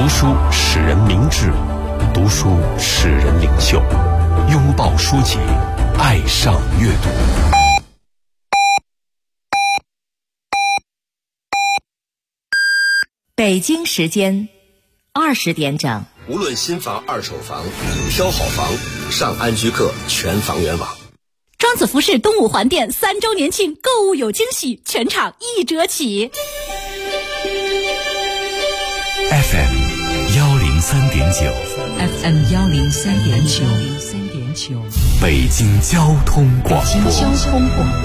读书使人明智，读书使人领袖。拥抱书籍，爱上阅读。 北京时间20点整。 无论新房、二手房，挑好房，上安居客全房源网。 庄子服饰东五环店3周年庆购物有惊喜，全场1折起。 FM 103.9 FM 103.9 北京交通广播。 北京交通广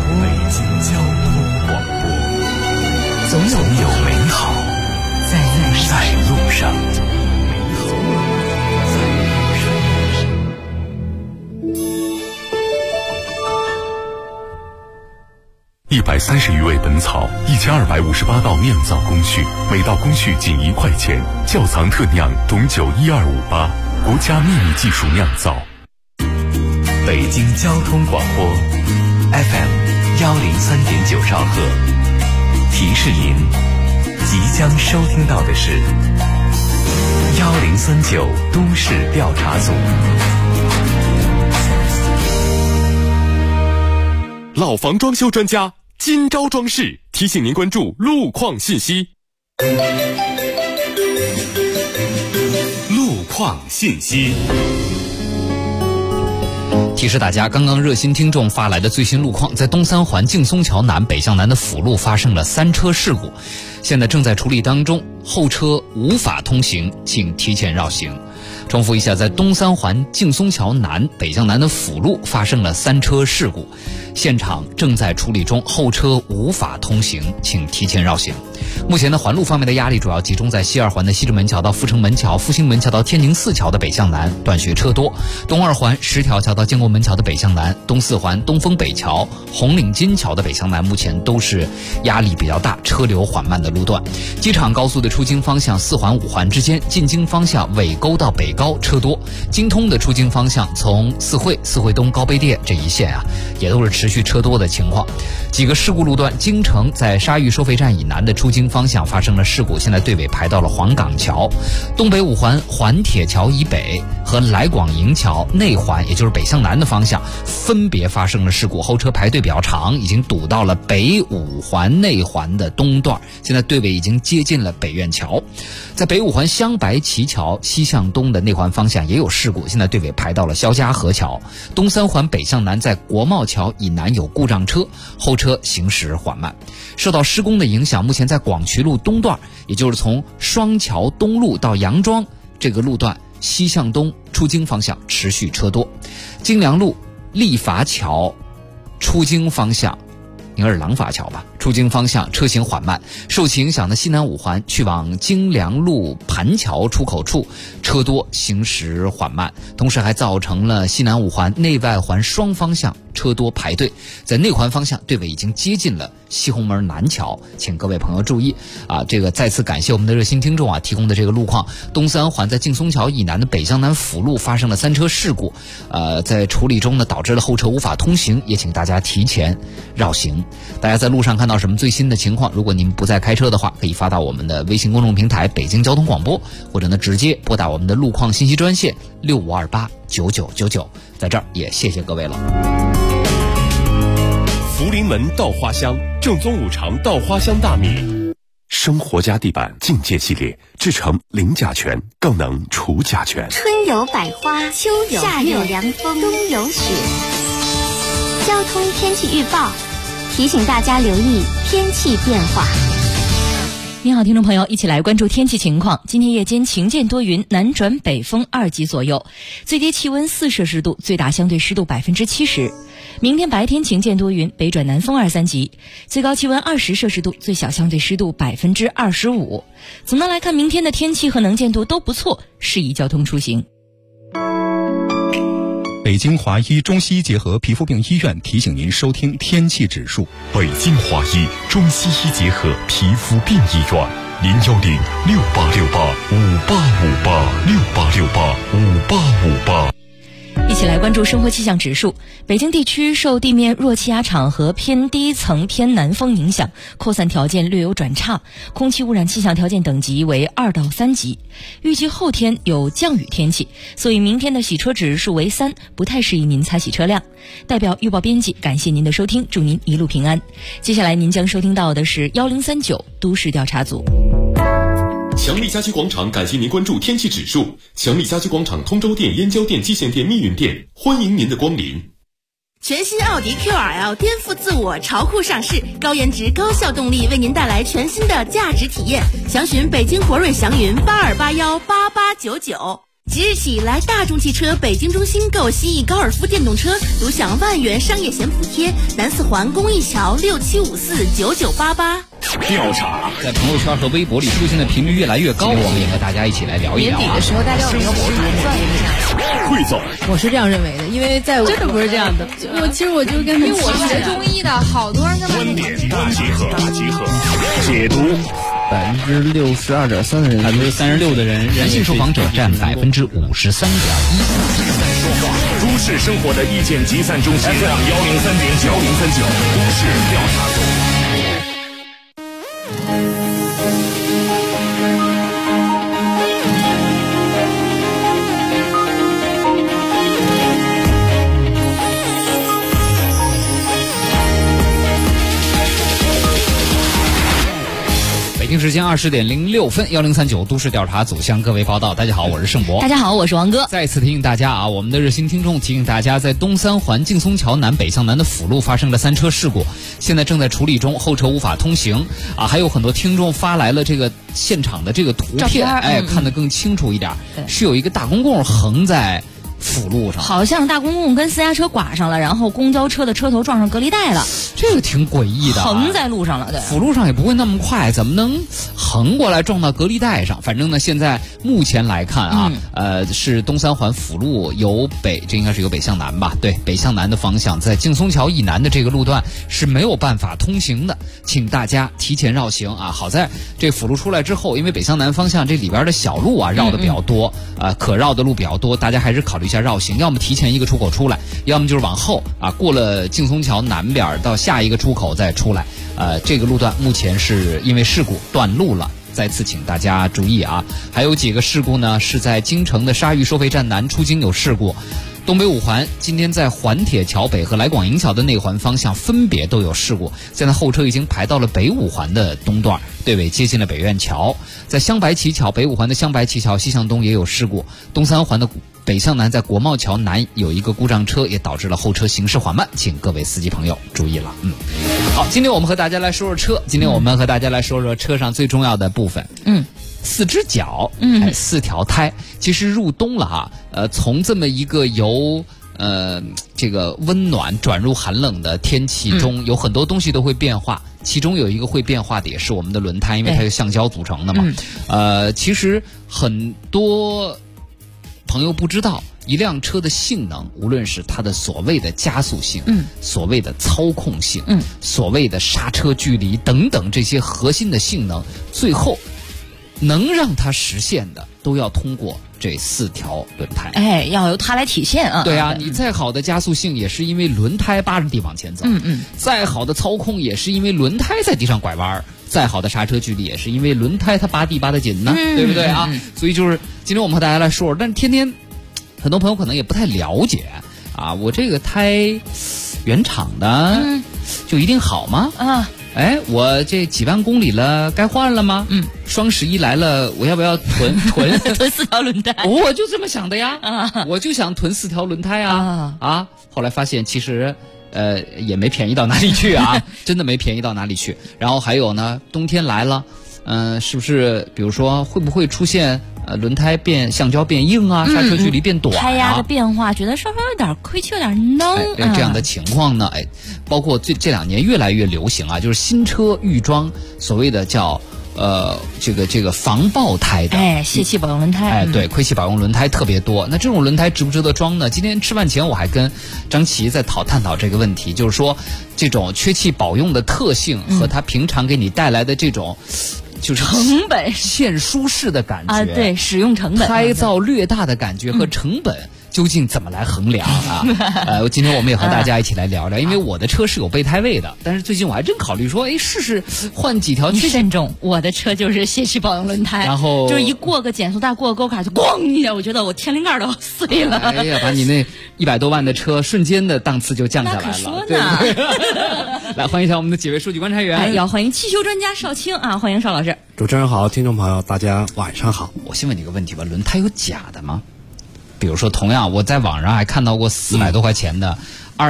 播，总有美好在路上。 130余味本草，1258道酿造工序，每道工序仅1块钱。窖藏特酿董酒12588，国家秘密技术酿造。 北京交通广播 FM 103.9兆赫，提示您即将收听到的是1039都市调查组。 老房装修专家今朝装饰提醒您关注路况信息。路况信息提示大家，刚刚热心听众发来的最新路况，在东三环劲松桥南北向南的辅路发生了3车事故，现在正在处理当中，后车无法通行，请提前绕行。重复一下，在东三环劲松桥南北向南的辅路发生了3车事故，现场正在处理中，后车无法通行，请提前绕行。目前的环路方面的压力主要集中在西二环的西直门桥到阜成门桥、复兴门桥到天宁寺桥的北向南断续车多，东二环十条桥到建国门桥的北向南，东四环东风北桥、红领巾桥的北向南目前都是压力比较大、车流缓慢的路段。机场高速的出京方向4环5环之间，进京方向尾沟到北高车多，京通的出京方向从四惠东高碑店这一线也都是持续车多的情况。几个事故路段，京城在沙峪收费站以南的出京方向发生了事故，现在队尾排到了黄岗桥。东北五环环铁桥以北和来广营桥内环，也就是北向南的方向分别发生了事故，后车排队比较长，已经堵到了北五环内环的东段，现在队尾已经接近了北苑桥。在北五环湘白旗桥西向东的内环方向也有事故，现在队尾排到了肖家河桥。东三环北向南在国贸桥以南有故障车，后车行驶缓慢。受到施工的影响，目前在广渠路东段，也就是从双桥东路到杨庄这个路段西向东出京方向持续车多。京良路立法桥出京方向应该是廊坊桥吧，出京方向车行缓慢。受其影响的西南五环去往京良路盘桥出口处车多，行驶缓慢，同时还造成了西南五环内外环双方向车多排队。在内环方向，队尾已经接近了西红门南桥，请各位朋友注意这个再次感谢我们的热心听众提供的这个路况。东三环在劲松桥以南的北向南辅路发生了3车事故，在处理中呢，导致了后车无法通行，也请大家提前绕行。大家在路上看到什么最新的情况，如果您不再开车的话，可以发到我们的微信公众平台北京交通广播，或者呢直接拨打我们的路况信息专线65289999。在这儿也谢谢各位了。 福临门稻花香，正宗五常稻花香大米，生活家地板境界系列制成零甲醛，更能除甲醛。 春有百花，秋有夏有凉风，冬有雪。交通天气预报提醒大家留意天气变化。 你好，听众朋友，一起来关注天气情况。今天夜间晴间多云，南转北风2级左右，最低气温4摄氏度，最大相对湿度70%。明天白天晴间多云，北转南风2、3级，最高气温20摄氏度，最小相对湿度25%。总的来看，明天的天气和能见度都不错，适宜交通出行。 北京华医中西医结合皮肤病医院提醒您收听天气指数。 北京华医中西医结合皮肤病医院，01068685858，68685858。 起来关注生活气象指数。北京地区受地面弱气压场和偏低层偏南风影响，扩散条件略有转差，空气污染气象条件等级为2到3级。预计后天有降雨天气，所以明天的洗车指数为3，不太适宜您踩洗车辆。代表预报编辑感谢您的收听，祝您一路平安。接下来您将收听到的是1039都市调查组。 强力家居广场感谢您关注天气指数。强力家居广场通州店、燕郊店、蓟县店、密云店，欢迎您的光临。 全新奥迪 QRL 颠覆自我，潮酷上市，高颜值高效动力为您带来全新的价值体验。详询北京国瑞祥云82818899。即日起来大众汽车北京中心购西翼高尔夫电动车，独享万元商业险补贴。南四环公益桥67549988。 调查在朋友圈和微博里出现的频率越来越高，我们也和大家一起来聊一聊。 年底的时候，大家有没有算一下？ 汇总， 我是这样认为的，因为在真的不是这样的。其实我就跟因为我学中医的，好多人跟观点大集合，解读。 62.3%的人 ，36%的人信受访者占53.1%。 都市生活的意见集散中心 FM 103.9都市调查组。 北京时间20点06分，1039都市调查组向各位报道。大家好，我是盛博。 大家好，我是王哥。 再次提醒大家啊，我们的热心听众提醒大家，在东三环劲松桥南北向南的辅路发生了3车事故，现在正在处理中，后车无法通行啊。还有很多听众发来了这个现场的这个图片，看得更清楚一点，是有一个大公共横在辅路上， 好像大公共跟私家车剐上了，然后公交车的车头撞上隔离带了， 这个挺诡异的， 横在路上了。对， 辅路上也不会那么快，怎么能横过来撞到隔离带上？反正呢，现在目前来看啊，是东三环辅路由北，这应该是由北向南吧？对，北向南的方向，在劲松桥以南的这个路段是没有办法通行的，请大家提前绕行啊！好在这辅路出来之后，因为北向南方向这里边的小路啊绕的比较多，可绕的路比较多，大家还是考虑一下绕行，要么提前一个出口出来，要么就是往后啊，过了劲松桥南边到下一个出口再出来。这个路段目前是因为事故断路了，再次请大家注意啊！还有几个事故呢，是在京城的沙峪收费站南出京有事故。东北五环今天在环铁桥北和来广营桥的内环方向分别都有事故，现在后车已经排到了北五环的东段，队尾接近了北苑桥。在香白旗桥北五环的香白旗桥西向东也有事故，东三环的北向南在国贸桥南有一个故障车，也导致了后车行驶缓慢，请各位司机朋友注意了。好，今天我们和大家来说说车，今天我们和大家来说说车上最重要的部分。4只脚，4条胎。其实入冬了哈，从这么一个由这个温暖转入寒冷的天气中，有很多东西都会变化，其中有一个会变化的也是我们的轮胎，因为它是橡胶组成的嘛。其实很多朋友不知道，一辆车的性能，无论是它的所谓的加速性，所谓的操控性，所谓的刹车距离等等这些核心的性能，最后能让它实现的，都要通过这4条轮胎。 要由它来体现啊。 对啊，你再好的加速性也是因为轮胎扒着地往前走，再好的操控也是因为轮胎在地上拐弯，再好的刹车距离也是因为轮胎它扒地扒得紧呢，对不对啊？所以就是今天我们和大家来说，但是天天很多朋友可能也不太了解啊，我这个胎原厂的就一定好吗？我这几万公里了，该换了吗？双11来了，我要不要囤囤4条轮胎？ 我就这么想的呀，我就想囤4条轮胎啊！后来发现其实也没便宜到哪里去啊，真的没便宜到哪里去。然后还有呢，冬天来了，是不是比如说会不会出现轮胎橡胶变硬啊，刹车距离变短啊， 胎压的变化，觉得稍微有点亏气，有点能。 这样的情况呢，包括这2年越来越流行啊，就是新车预装所谓的叫这个防爆胎的， 泄气保用轮胎， 对，亏气保用轮胎特别多。那这种轮胎值不值得装呢？今天吃饭前我还跟张琪在探讨这个问题，就是说这种缺气保用的特性和它平常给你带来的这种。就是成本欠舒适的感觉对，使用成本胎噪略大的感觉和成本， 究竟怎么来衡量啊？今天我们也和大家一起来聊聊，因为我的车是有备胎位的，但是最近我还真考虑说，试试换几条。 慎重，我的车就是先去保养轮胎， 然后就是一过个减速带，过个沟坎就咣一下，我觉得我天灵盖都要碎了。 哎呀，把你那100多万的车瞬间的档次就降下来了。 那可说呢。 来欢迎一下我们的几位数据观察员， 要欢迎汽修专家邵青啊，欢迎邵老师。 主持人好，听众朋友大家晚上好。 我先问你个问题吧，轮胎有假的吗？比如说，同样我在网上还看到过400多块钱的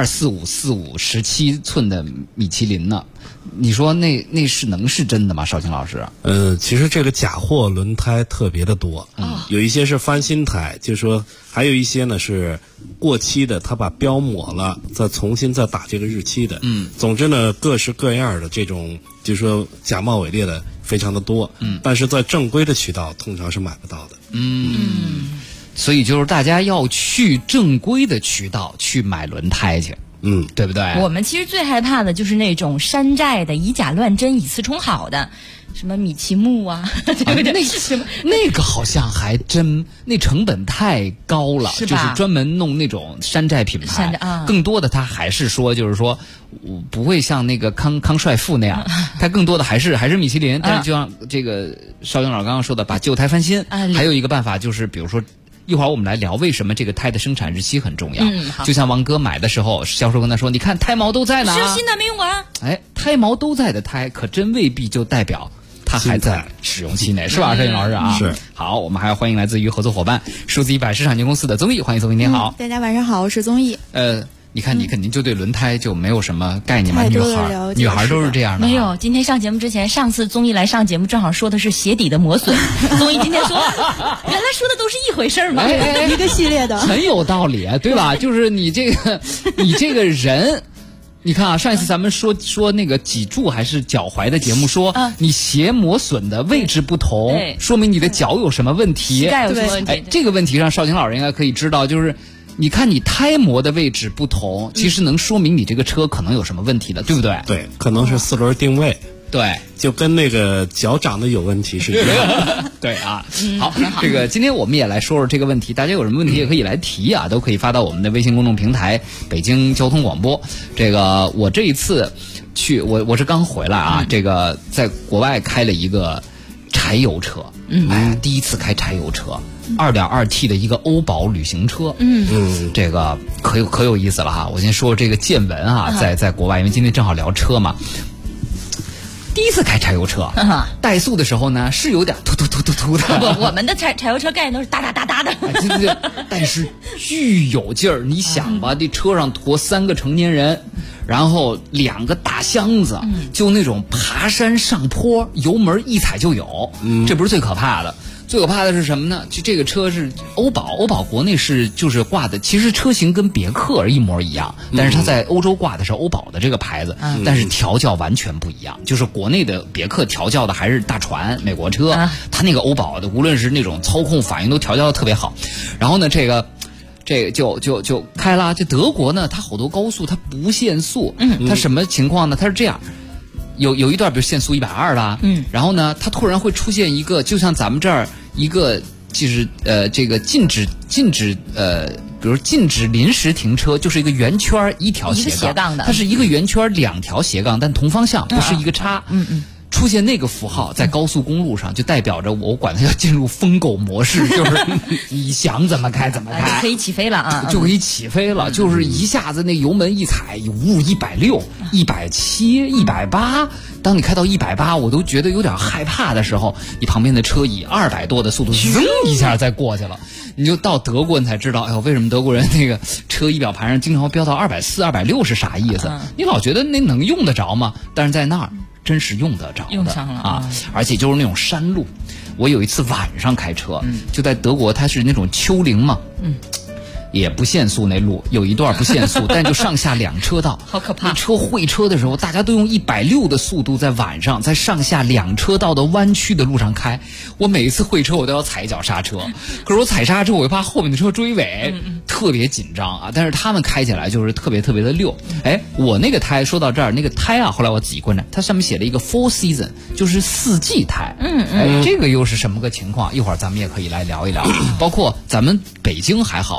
24545 17寸的米其林呢，你说那是真的吗？邵青老师？ 其实这个假货轮胎特别的多，有一些是翻新胎，就是说还有一些呢是过期的，他把标抹了，再重新再打这个日期的。总之呢，各式各样的这种，就是说假冒伪劣的非常的多。但是在正规的渠道通常是买不到的。 所以就是大家要去正规的渠道去买轮胎去，对不对？ 我们其实最害怕的就是那种山寨的、以假乱真、以次充好的，什么米其木啊， 那个好像还真那成本太高了， 是吧？ 就是专门弄那种山寨品牌，更多的它还是说就是说不会像那个康帅傅那样，它更多的还是米其林。但是就像这个邵英老师刚刚说的，把旧胎翻新，还有一个办法就是比如说。一会儿我们来聊为什么这个胎的生产日期很重要。就像王哥买的时候，销售跟他说：“你看胎毛都在呢， 是新的没用过啊。” 胎毛都在的胎，可真未必就代表它还在使用期内，是吧，摄影老师啊？ 是。 好，我们还要欢迎来自于合作伙伴数字100市场有限公司的综艺，欢迎综艺，您好。 大家晚上好，我是综艺。 你看你肯定就对轮胎就没有什么概念吧？女孩都是这样的。 没有，今天上节目之前，上次综艺来上节目正好说的是鞋底的磨损，综艺今天说原来说的都是一回事吗？ 一个系列的， 很有道理，对吧？就是你这个人。你看啊，上一次咱们说那个脊柱还是脚踝的节目，说你鞋磨损的位置不同，说明你的脚有什么问题， 膝盖有什么问题。 这个问题上邵青老师应该可以知道，就是你看你胎磨的位置不同，其实能说明你这个车可能有什么问题的，对不对？ 对，可能是4轮定位。 对， 就跟那个脚长得有问题是一样的。 对啊，好，这个今天我们也来说说这个问题，大家有什么问题也可以来提啊，都可以发到我们的微信公众平台北京交通广播。这个我这一次去，我是刚回来啊，这个在国外开了一个柴油车，第一次开柴油车。2.2T 的一个欧宝旅行车，这个可有意思了哈。我先说这个见闻啊，在国外，因为今天正好聊车嘛。第一次开柴油车，怠速的时候呢是有点突的。 不，我们的柴油车概念都是哒哒哒哒的。 对，但是巨有劲儿。你想吧，这车上驮3个成年人，然后2个大箱子，就那种爬山上坡，油门一踩就有。这不是最可怕的。最可怕的是什么呢？就这个车是欧宝国内就是挂的，其实车型跟别克一模一样，但是它在欧洲挂的是欧宝的这个牌子，但是调教完全不一样。就是国内的别克调教的还是大船美国车，它那个欧宝的无论是那种操控反应都调教的特别好。然后呢，这个就开了。这德国呢，它好多高速它不限速，它什么情况呢？它是这样。有一段比如限速120啦，然后呢，它突然会出现一个，就像咱们这儿一个就是这个禁止比如禁止临时停车，就是一个圆圈一条斜杠的，它是一个圆圈2条斜杠，但同方向，不是一个叉。出现那个符号在高速公路上，就代表着我管它要进入疯狗模式，就是你想怎么开怎么开， 可以起飞了啊， 就可以起飞了，就是一下子那油门一踩，160、170、180，当你开到180，我都觉得有点害怕的时候，你旁边的车以200多的速度，噌一下再过去了，你就到德国你才知道，哎呦，为什么德国人那个车仪表盘上经常飙到240、260是啥意思？你老觉得那能用得着吗？但是在那儿。真是用得着的， 用上了啊！而且就是那种山路，我有一次晚上开车，就在德国，它是那种丘陵嘛，也不限速，那路有一段不限速，但就上下2车道， 好可怕！ 那车会车的时候，大家都用160的速度在晚上在上下2车道的弯曲的路上开。我每一次会车我都要踩一脚刹车，可是我踩刹车我又怕后面的车追尾，特别紧张啊！但是他们开起来就是特别的溜。我那个胎说到这儿，那个胎啊，后来我自己观察，它上面写了一个 Four Season， 就是4季胎。这个又是什么个情况？一会儿咱们也可以来聊一聊。包括咱们北京还好，东北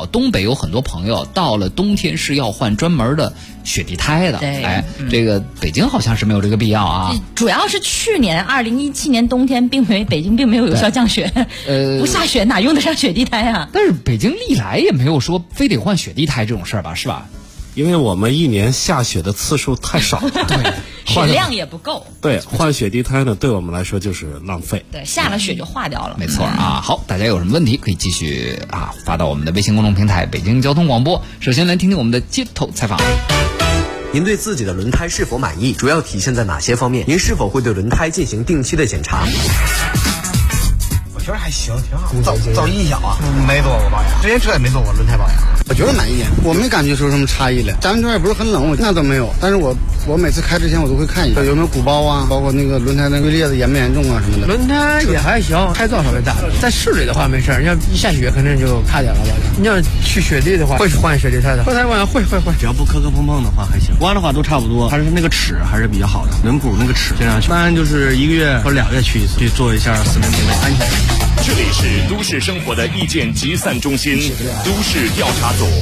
有很多朋友到了冬天是要换专门的雪地胎的。 对， 这个北京好像是没有这个必要啊。 主要是去年2017年冬天北京并没有效降雪，不下雪哪用得上雪地胎啊？ 但是北京历来也没有说非得换雪地胎这种事儿吧，是吧？ 因为我们一年下雪的次数太少， 对，雪量也不够。 对，换雪地胎呢，对我们来说就是浪费。 对，下了雪就化掉了。 没错啊。好，大家有什么问题可以继续发到我们的微信公众平台北京交通广播。首先来听听我们的街头采访。 您对自己的轮胎是否满意？主要体现在哪些方面？您是否会对轮胎进行定期的检查？ 我觉得还行，挺好。噪音小啊，没做过保养，之前车也没做过轮胎保养。 我觉得满意，我没感觉出什么差异来。咱们这儿也不是很冷，那都没有。但是我每次开之前我都会看一下有没有鼓包啊，包括那个轮胎那个裂子严不严重啊什么的。 轮胎也还行，胎噪稍微大。在市里的话没事，要一下雪肯定就差点了吧。你要去雪地的话，会换雪地胎的。换胎保养会，只要不磕磕碰碰的话还行。弯的话都差不多，它是那个齿还是比较好的，轮毂那个齿这样。一般就是1个月或2个月去一次，去做一下4轮定位安全。 这里是都市生活的意见集散中心，都市调查组。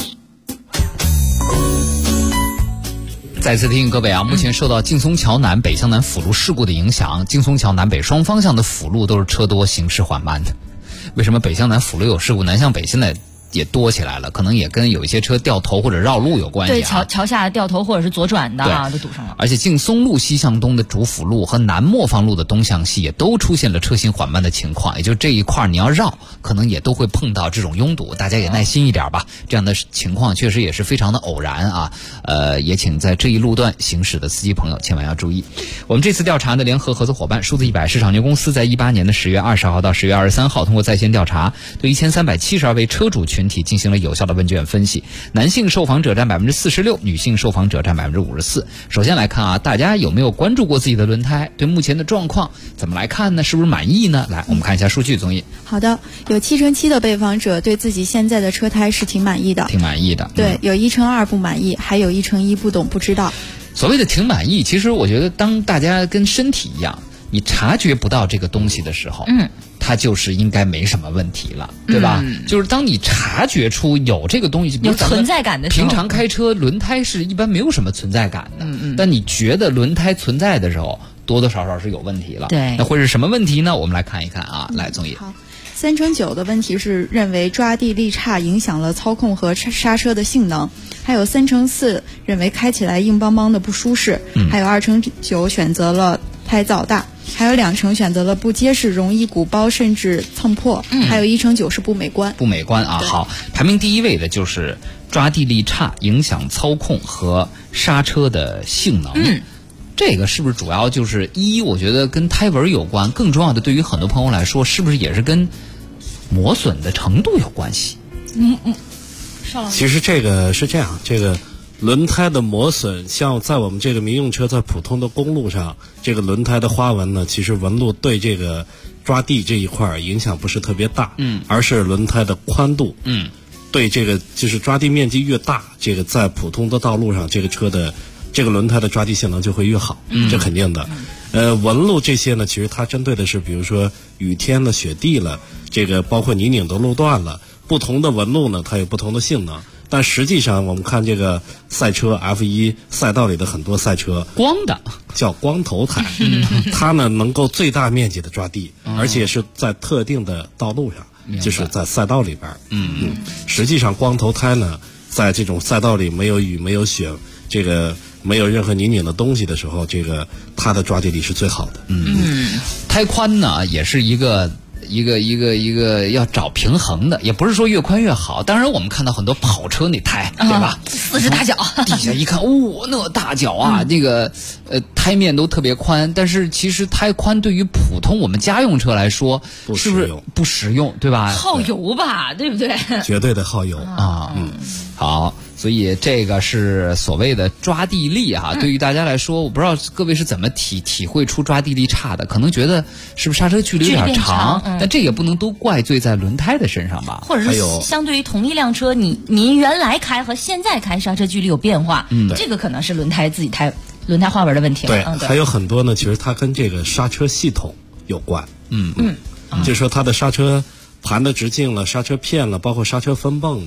再次提醒各位目前受到劲松桥南北向南辅路事故的影响，劲松桥南北双方向的辅路都是车多行驶缓慢的。为什么北向南辅路有事故，南向北现在也多起来了？可能也跟有一些车掉头或者绕路有关系。 对，桥下掉头或者是左转的都堵上了。 而且劲松路西向东的主辅路和南磨坊路的东向西也都出现了车行缓慢的情况，也就这一块你要绕，可能也都会碰到这种拥堵，大家也耐心一点吧。这样的情况确实也是非常的偶然啊。也请在这一路段行驶的司机朋友千万要注意。我们这次调查的联合合作伙伴数字100市场牛公司在18年的10月20号到10月23号，通过在线调查，对1372位车主群体进行了有效的问卷分析，男性受访者占46%，女性受访者占54%。首先来看大家有没有关注过自己的轮胎？对目前的状况怎么来看呢？是不是满意呢？来，我们看一下数据综艺。 好的，有7%的被访者对自己现在的车胎是挺满意的。 挺满意的。 对，有1%不满意，还有1%不懂不知道。 所谓的挺满意，其实我觉得当大家跟身体一样，你察觉不到这个东西的时候，它就是应该没什么问题了，对吧？就是当你察觉出有这个东西， 有存在感的时候， 平常开车轮胎是一般没有什么存在感的，但你觉得轮胎存在的时候，多多少少是有问题了。 对， 那会是什么问题呢？我们来看一看来，综艺。 好，3%9的问题是认为抓地力差影响了操控和刹车的性能，还有3%4认为开起来硬邦邦的不舒适，还有2%9选择了胎噪大，还有2%选择了不结实，容易鼓包甚至蹭破，还有1%9是不美观。 不美观啊！好，排名第1位的就是抓地力差影响操控和刹车的性能。这个是不是主要就是我觉得跟胎纹有关，更重要的对于很多朋友来说，是不是也是跟磨损的程度有关系？ 其实这个是这样，这个轮胎的磨损，像在我们这个民用车在普通的公路上，这个轮胎的花纹呢，其实纹路对这个抓地这一块影响不是特别大，而是轮胎的宽度，对这个就是抓地面积越大，这个在普通的道路上，这个车的这个轮胎的抓地性能就会越好，这肯定的。纹路这些呢，其实它针对的是，比如说雨天了、雪地了，这个包括泥泞的路段了，不同的纹路呢，它有不同的性能。但实际上，我们看这个赛车 F1 赛道里的很多赛车， 光的叫光头胎，它呢能够最大面积的抓地，而且是在特定的道路上，就是在赛道里边。实际上光头胎呢，在这种赛道里没有雨、没有雪，这个没有任何泥泞的东西的时候，这个它的抓地力是最好的。 胎宽呢也是一个要找平衡的，也不是说越宽越好。当然我们看到很多跑车那胎，对吧 ？40大脚， 地下一看，那大脚啊，这个胎面都特别宽。但是其实胎宽对于普通我们家用车来说，是不是不实用，对吧？ 耗油吧，对不对？ 绝对的耗油啊。好。所以这个是所谓的抓地力对于大家来说，我不知道各位是怎么体会出抓地力差的，可能觉得是不是刹车距离有点长，但这也不能都怪罪在轮胎的身上吧？ 或者是相对于同一辆车，你原来开和现在开刹车距离有变化，这个可能是轮胎花纹的问题了。 对，还有很多呢，其实它跟这个刹车系统有关。就是说它的刹车盘的直径了，刹车片了，包括刹车分泵了，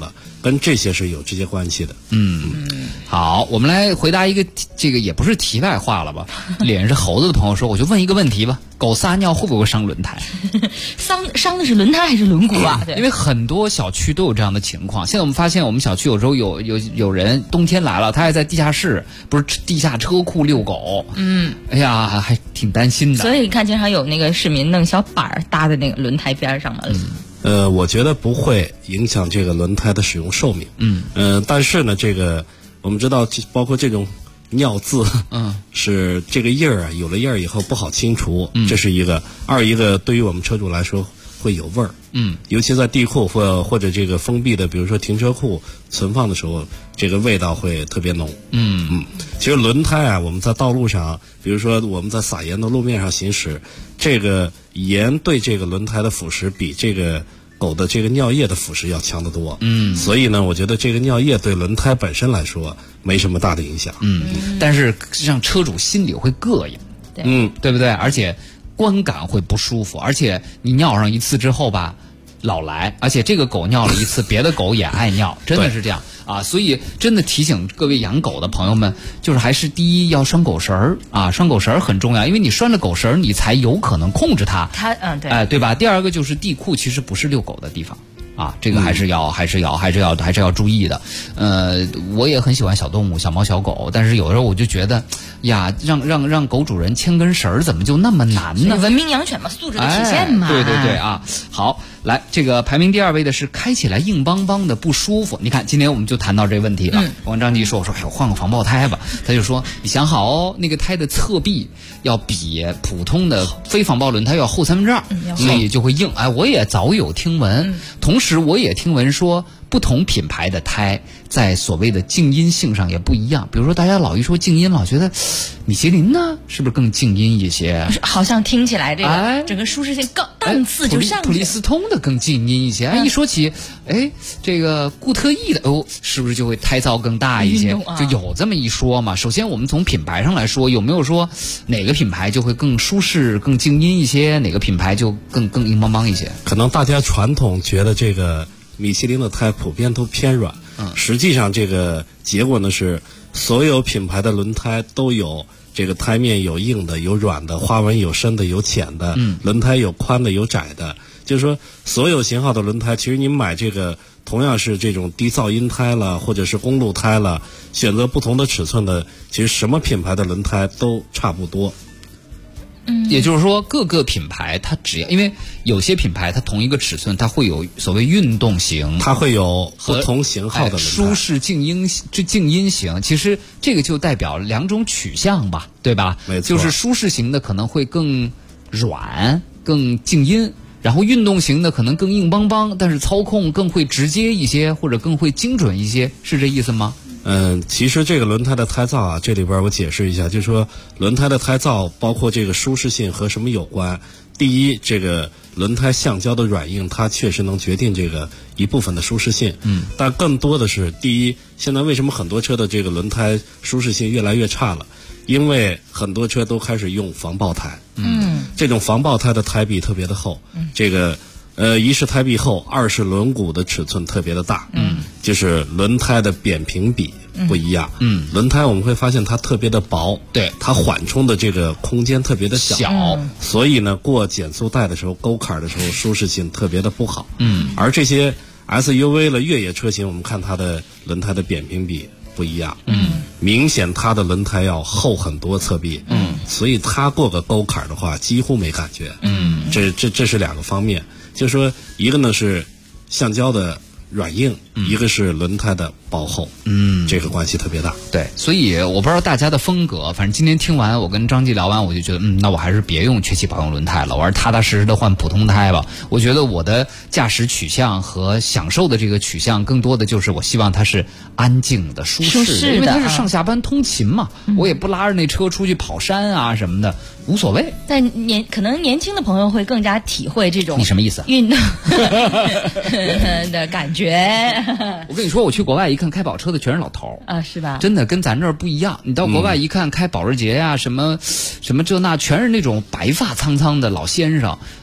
跟这些是有直接关系的。 好，我们来回答一个这个也不是题外话了吧？脸是猴子的朋友说，我就问一个问题吧：狗撒尿会不会伤轮胎？ 伤的是轮胎还是轮毂啊？对， 因为很多小区都有这样的情况。现在我们发现，我们小区有时候有人冬天来了，他还在地下室，不是地下车库遛狗。哎呀，还挺担心的。 所以你看，经常有那个市民弄小板儿搭在那个轮胎边上了。 我觉得不会影响这个轮胎的使用寿命。但是呢，这个我们知道，包括这种尿渍，是这个印儿啊，有了印儿以后不好清除，这是一个。二一个，对于我们车主来说会有味儿。尤其在地库或者这个封闭的，比如说停车库存放的时候，这个味道会特别浓。其实轮胎啊，我们在道路上，比如说我们在撒盐的路面上行驶，这个盐对这个轮胎的腐蚀比这个狗的这个尿液的腐蚀要强得多。所以呢，我觉得这个尿液对轮胎本身来说没什么大的影响。 但是让车主心里会膈应。对不对？而且观感会不舒服，而且你尿上一次之后吧，老来，而且这个狗尿了一次，别的狗也爱尿，真的是这样啊！所以真的提醒各位养狗的朋友们，就是还是第一要拴狗绳儿啊，拴狗绳儿很重要，因为你拴着狗绳儿，你才有可能控制它。对，对吧？第二个就是地库其实不是遛狗的地方。这个还是要注意的。我也很喜欢小动物，小猫小狗，但是有的时候我就觉得，呀，让狗主人牵根绳儿怎么就那么难呢？ 文明养犬嘛，素质的体现嘛。 对啊。好，来，这个排名第2位的是开起来硬邦邦的不舒服。你看，今天我们就谈到这个问题了。王张吉说，我说，我换个防爆胎吧。他就说，你想好哦，那个胎的侧壁要比普通的非防爆轮胎要厚2/3，所以就会硬。我也早有听闻，同时我也听闻说，不同品牌的胎在所谓的静音性上也不一样。比如说，大家老一说静音，老觉得米其林呢是不是更静音一些？ 好像听起来这个整个舒适性档次就上去。 普利司通的更静音一些。一说起，这个固特异的是不是就会胎噪更大一些？就有这么一说嘛。首先，我们从品牌上来说，有没有说哪个品牌就会更舒适、更静音一些，哪个品牌就更硬邦邦一些？ 可能大家传统觉得这个米其林的胎普遍都偏软，实际上这个结果呢是，所有品牌的轮胎都有这个胎面有硬的、有软的，花纹有深的、有浅的，轮胎有宽的、有窄的。就是说，所有型号的轮胎，其实你买这个同样是这种低噪音胎了，或者是公路胎了，选择不同的尺寸的，其实什么品牌的轮胎都差不多。 也就是说，各个品牌它只要，因为有些品牌它同一个尺寸，它会有所谓运动型， 它会有不同型号的轮胎， 舒适静音型。其实这个就代表2种取向吧，对吧？ 没错， 就是舒适型的可能会更软、更静音，然后运动型的可能更硬邦邦，但是操控更会直接一些，或者更会精准一些，是这意思吗？ 其实这个轮胎的胎噪啊，这里边我解释一下，就是说轮胎的胎噪包括这个舒适性和什么有关。第一，这个轮胎橡胶的软硬，它确实能决定这个一部分的舒适性。但更多的是，第一，现在为什么很多车的这个轮胎舒适性越来越差了？因为很多车都开始用防爆胎。这种防爆胎的胎壁特别的厚。这个一是胎壁厚，二是轮毂的尺寸特别的大。就是轮胎的扁平比不一样。轮胎我们会发现它特别的薄， 对， 它缓冲的这个空间特别的小，所以呢，过减速带的时候、沟坎的时候，舒适性特别的不好。而这些 SUV 的越野车型，我们看它的轮胎的扁平比不一样。明显它的轮胎要厚很多侧壁。所以它过个沟坎的话，几乎没感觉。这是2个方面，就是说一个呢是橡胶的软硬，一个是轮胎的薄厚，这个关系特别大。 对，所以我不知道大家的风格，反正今天听完我跟张继聊完，我就觉得，那我还是别用缺气保养轮胎了，我还是踏踏实实的换普通胎吧。我觉得我的驾驶取向和享受的这个取向，更多的就是我希望它是安静的、舒适的，因为它是上下班通勤嘛，我也不拉着那车出去跑山啊什么的，无所谓。 但可能年轻的朋友会更加体会这种你什么意思？ 运动的感觉。 我跟你说，我去国外一看，开跑车的全是老头啊，是吧？ 真的跟咱这儿不一样。你到国外一看，开保时捷啊，什么这那，全是那种白发苍苍的老先生。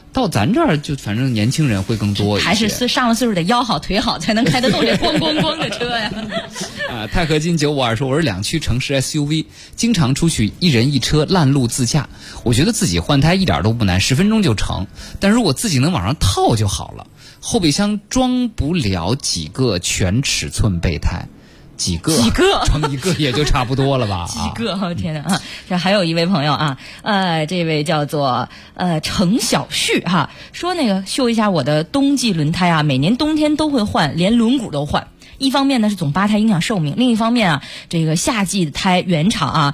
到咱这儿就反正年轻人会更多一些， 还是上了岁数得腰好腿好才能开得动这咣咣咣的车呀。 钛合金952说我是2驱城市 SUV， 经常出去一人一车烂路自驾，我觉得自己换胎一点都不难，10分钟就成，但如果自己能往上套就好了。后备箱装不了几个全尺寸备胎，几个装一个也就差不多了吧？ 几个，我天哪啊！这还有一位朋友啊，这位叫做程小旭哈，说那个修一下我的冬季轮胎啊，每年冬天都会换，连轮毂都换。一方面呢是总八胎影响寿命，另一方面啊，这个夏季的胎原厂啊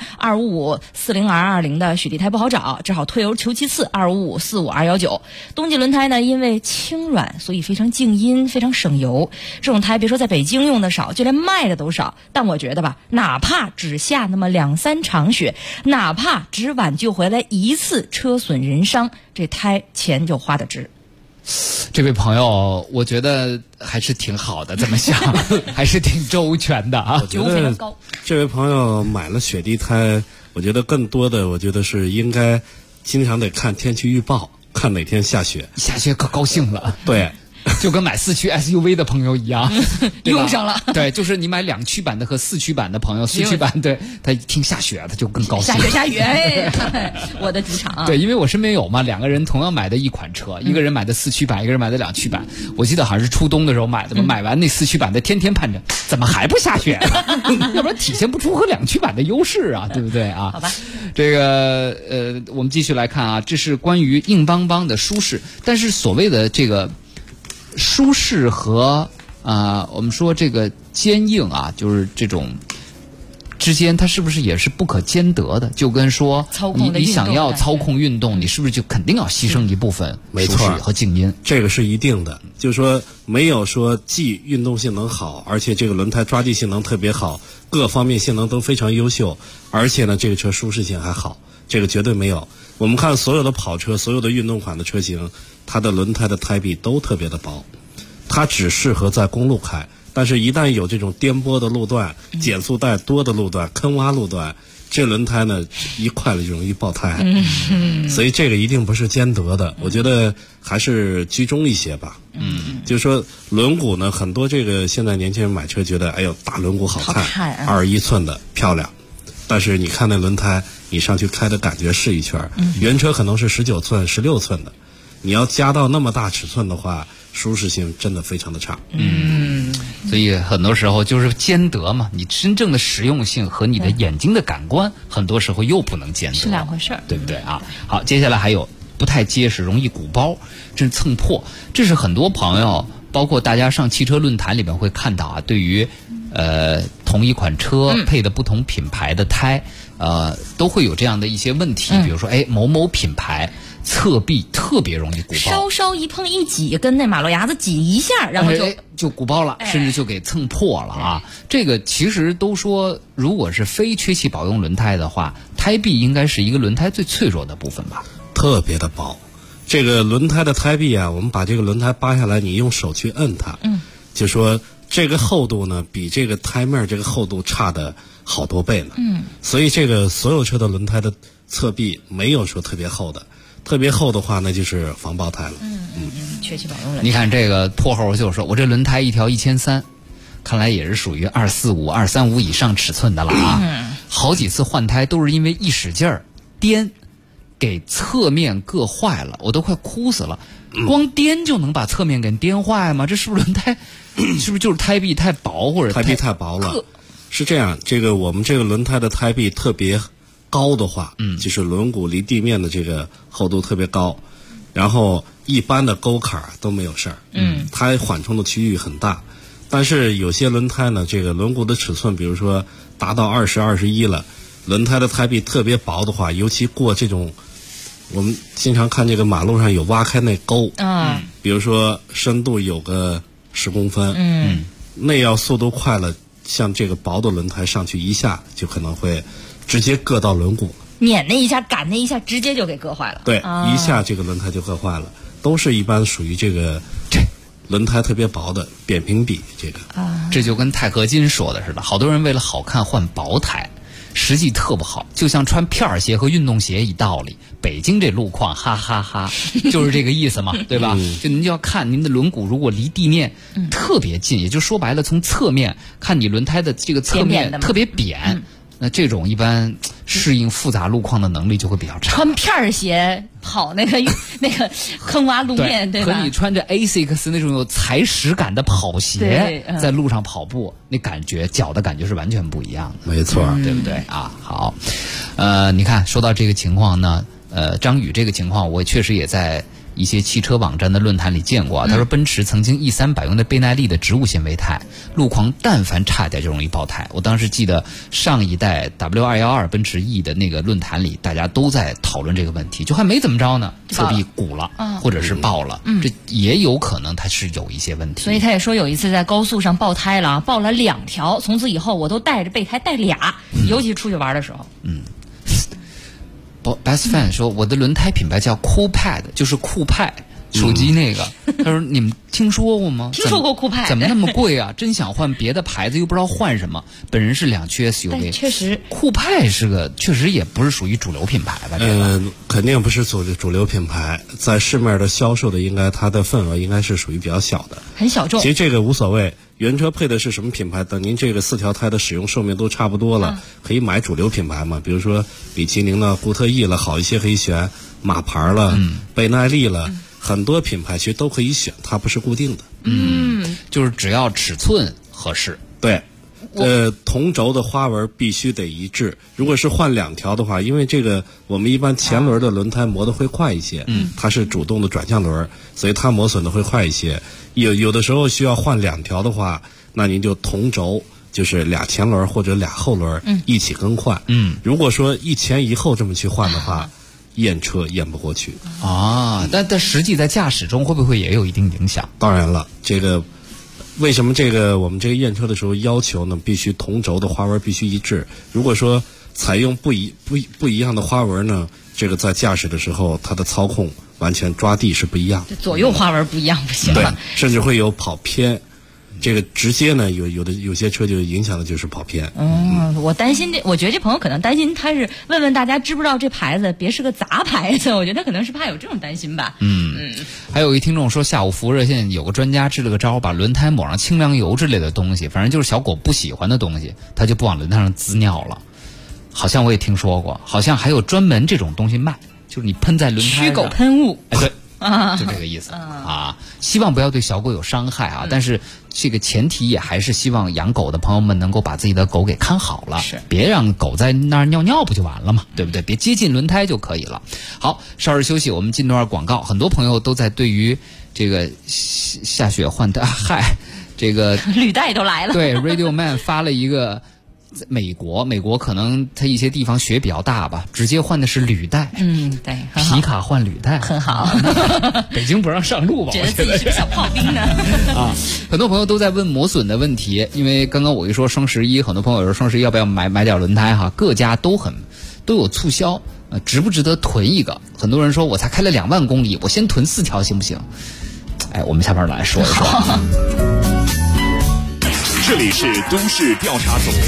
25540R20的雪地胎不好找，只好退而求其次25545R19。冬季轮胎呢，因为轻软，所以非常静音，非常省油。这种胎别说在北京用的少，就连卖的都少。但我觉得吧，哪怕只下那么2-3场雪，哪怕只挽救回来一次车损人伤，这胎钱就花得值。 这位朋友，我觉得还是挺好的，这么想还是挺周全的啊。 我觉得这位朋友买了雪地胎，我觉得更多的，我觉得是应该经常得看天气预报，看哪天下雪。 下雪可高兴了， 对。 就跟买4驱 SUV 的朋友一样， 用上了。 对，就是你买2驱版的和4驱版的朋友，4驱版对他一听下雪，他就更高兴。 下雪，哎，我的主场啊！ 对，因为我身边有嘛，2个人同样买的一款车，一个人买的4驱版，一个人买的2驱版。我记得好像是初冬的时候买的嘛，买完那4驱版的，天天盼着怎么还不下雪呢？要不然体现不出和2驱版的优势啊，对不对啊？ 好吧， 这个我们继续来看啊，这是关于硬邦邦的舒适，但是所谓的这个。舒适和我们说这个坚硬啊，就是这种之间，它是不是也是不可兼得的？就跟说你想要操控运动，你是不是就肯定要牺牲一部分舒适和静音？ 这个是一定的。就是说没有说既运动性能好，而且这个轮胎抓地性能特别好，各方面性能都非常优秀，而且呢这个车舒适性还好，这个绝对没有。我们看所有的跑车，所有的运动款的车型，它的轮胎的胎壁都特别的薄，它只适合在公路开，但是一旦有这种颠簸的路段、减速带多的路段、坑洼路段，这轮胎呢一快了就容易爆胎，所以这个一定不是兼得的。我觉得还是居中一些吧。就是说轮毂呢，很多这个现在年轻人买车觉得，哎呦大轮毂好看，21寸的漂亮，但是你看那轮胎，你上去开的感觉是一圈，原车可能是19寸、16寸的，你要加到那么大尺寸的话，舒适性真的非常的差。 所以很多时候就是兼得嘛，你真正的实用性和你的眼睛的感官，很多时候又不能兼得， 是两回事儿， 对不对啊？好，接下来还有不太结实，容易鼓包，这是蹭破，这是很多朋友，包括大家上汽车论坛里面会看到啊，对于同一款车配的不同品牌的胎，都会有这样的一些问题，比如说某某品牌侧壁特别容易鼓包， 稍稍一碰一挤，跟那马路牙子挤一下，然后就鼓包了，甚至就给蹭破了啊！这个其实都说，如果是非缺气保用轮胎的话，胎壁应该是一个轮胎最脆弱的部分吧？ 特别的薄，这个轮胎的胎壁啊，我们把这个轮胎扒下来，你用手去摁它，就说这个厚度呢，比这个胎面这个厚度差的好多倍呢。所以这个所有车的轮胎的侧壁没有说特别厚的。特别厚的话，那就是防爆胎了。 缺气保用了。 你看这个破猴就说，我这轮胎一条1300，看来也是属于245、235以上尺寸的了啊。好几次换胎都是因为一使劲儿颠，给侧面硌坏了，我都快哭死了。光颠就能把侧面给颠坏吗？这是不是轮胎？是不是就是胎壁太薄或者胎壁太薄了？是这样，这个我们这个轮胎的胎壁特别高的话，就是轮毂离地面的这个厚度特别高，然后一般的沟坎都没有事儿，它缓冲的区域很大。但是有些轮胎呢，这个轮毂的尺寸，比如说达到20、21了，轮胎的胎壁特别薄的话，尤其过这种，我们经常看这个马路上有挖开那沟，比如说深度有个10公分，那要速度快了，像这个薄的轮胎上去一下就可能会直接硌到轮毂， 碾那一下，赶那一下，直接就给硌坏了。 对，一下这个轮胎就硌坏了，都是一般属于这个轮胎特别薄的扁平比这个。 这就跟钛合金说的似的，好多人为了好看换薄胎，实际特不好，就像穿片儿鞋和运动鞋一道理， 北京这路况，哈哈哈，就是这个意思嘛，对吧？就您就要看您的轮毂如果离地面特别近，也就说白了，从侧面看你轮胎的这个侧面特别扁。那这种一般适应复杂路况的能力就会比较差。 穿片鞋跑那个坑洼路面，对吧？ 和你穿着 ASICS 那种有踩屎感的跑鞋在路上跑步，那感觉脚的感觉是完全不一样的。 没错， 对不对啊？好，你看说到这个情况呢，张宇这个情况我确实也在一些汽车网站的论坛里见过啊。他说奔驰曾经 E300 用的倍耐力的植物纤维胎，路况但凡差点就容易爆胎。我当时记得上一代 W212 奔驰 E 的那个论坛里，大家都在讨论这个问题，就还没怎么着呢，侧壁鼓了，或者是爆了，这也有可能它是有一些问题。 所以他也说有一次在高速上爆胎了，爆了2条，从此以后我都带着备胎带俩，尤其出去玩的时候。 Best Fan 说我的轮胎品牌叫 Coolpad， 就是酷派手机那个。他说你们听说过吗？ 听说过酷派， 怎么那么贵啊？真想换别的牌子又不知道换什么。本人是2驱 SUV， 但确实酷派确实也不是属于主流品牌吧？ 肯定不是主流品牌，在市面的销售的应该它的份额应该是属于比较小的， 很小众。 其实这个无所谓。原车配的是什么品牌？等您这个4条胎的使用寿命都差不多了，可以买主流品牌嘛？比如说米其林了、固特异了，好一些可以选马牌了、倍耐力了，很多品牌其实都可以选，它不是固定的。 就是只要尺寸合适。 对。同轴的花纹必须得一致。如果是换2条的话，因为这个我们一般前轮的轮胎磨得会快一些，它是主动的转向轮，所以它磨损的会快一些。有的时候需要换2条的话，那您就同轴，就是俩前轮或者俩后轮一起更换。如果说一前一后这么去换的话，验车验不过去啊。但实际在驾驶中会不会也有一定影响？ 当然了，这个。为什么我们这个验车的时候要求呢？必须同轴的花纹必须一致。如果说采用不一样的花纹呢，这个在驾驶的时候它的操控完全抓地是不一样的。 左右花纹不一样不行。 对，甚至会有跑偏。这个直接呢，有些车就影响的就是跑偏。 我担心我觉得这朋友可能担心他是问大家知不知道这牌子，别是个杂牌子。我觉得他可能是怕有这种担心吧。 还有一听众说，下午服务热线有个专家支了个招，把轮胎抹上清凉油之类的东西，反正就是小狗不喜欢的东西，他就不往轮胎上滋尿了。好像我也听说过，好像还有专门这种东西卖，就是你喷在轮胎上。 驱狗喷雾。 对。就这个意思啊，希望不要对小狗有伤害啊，但是这个前提也还是希望养狗的朋友们能够把自己的狗给看好了，别让狗在那儿尿尿不就完了嘛，对不对？别接近轮胎就可以了。好，稍事休息，我们进段广告。很多朋友都在对于这个下雪换胎，这个履带都来了。 对 ，Radio Man 发了一个。美国可能它一些地方雪比较大吧，直接换的是履带。 对， 皮卡换履带， 很好。 北京不让上路吧？ 觉得自己是个小炮兵呢。 很多朋友都在问磨损的问题，因为刚刚我一说双11，很多朋友说双11要不要买点轮胎哈？各家都有促销，值不值得囤一个？很多人说我才开了2万公里，我先囤4条行不行？我们下边来说一说。 这里是都市调查组。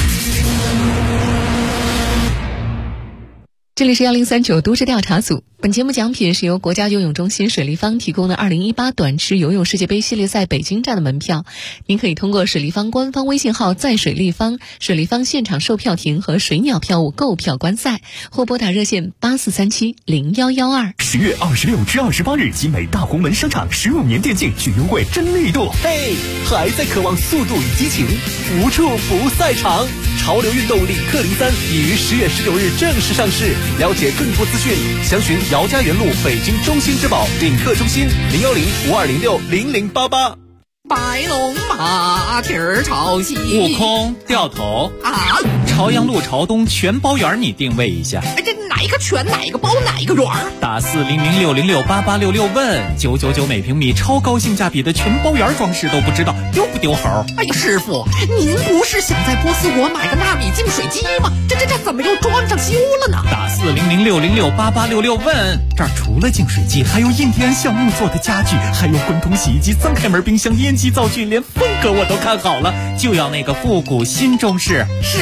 这里是1039都市调查组。本节目奖品是由国家游泳中心水立方提供的2018短池游泳世界杯系列赛北京站的门票，您可以通过水立方官方微信号在水立方、水立方现场售票亭和水鸟票务购票观赛，或拨打热线84370112。 10月26至28日，集美大红门商场15年电竞巨优惠真力度。嘿，还在渴望速度与激情，无处不赛场。潮流运动领克03已于10月19日正式上市，了解更多资讯，详询姚家园路北京中心之宝领克中心010-5206-0088。 白龙马蹄儿朝西， 悟空掉头啊！ 朝阳路朝东全包圆，你定位一下。 这哪一个全哪一个包哪一个圆？ 打400668866问999每平米，超高性价比的全包圆装饰都不知道，丢不丢猴？ 哎呀，师傅，您不是想在波斯国买个纳米净水机吗？这怎么又装上修了呢？ 打400668866问，这儿除了净水机，还有印第安橡木做的家具，还有滚筒洗衣机、3开门冰箱、烟机灶具，连风格我都看好了，就要那个复古新中式。 师傅，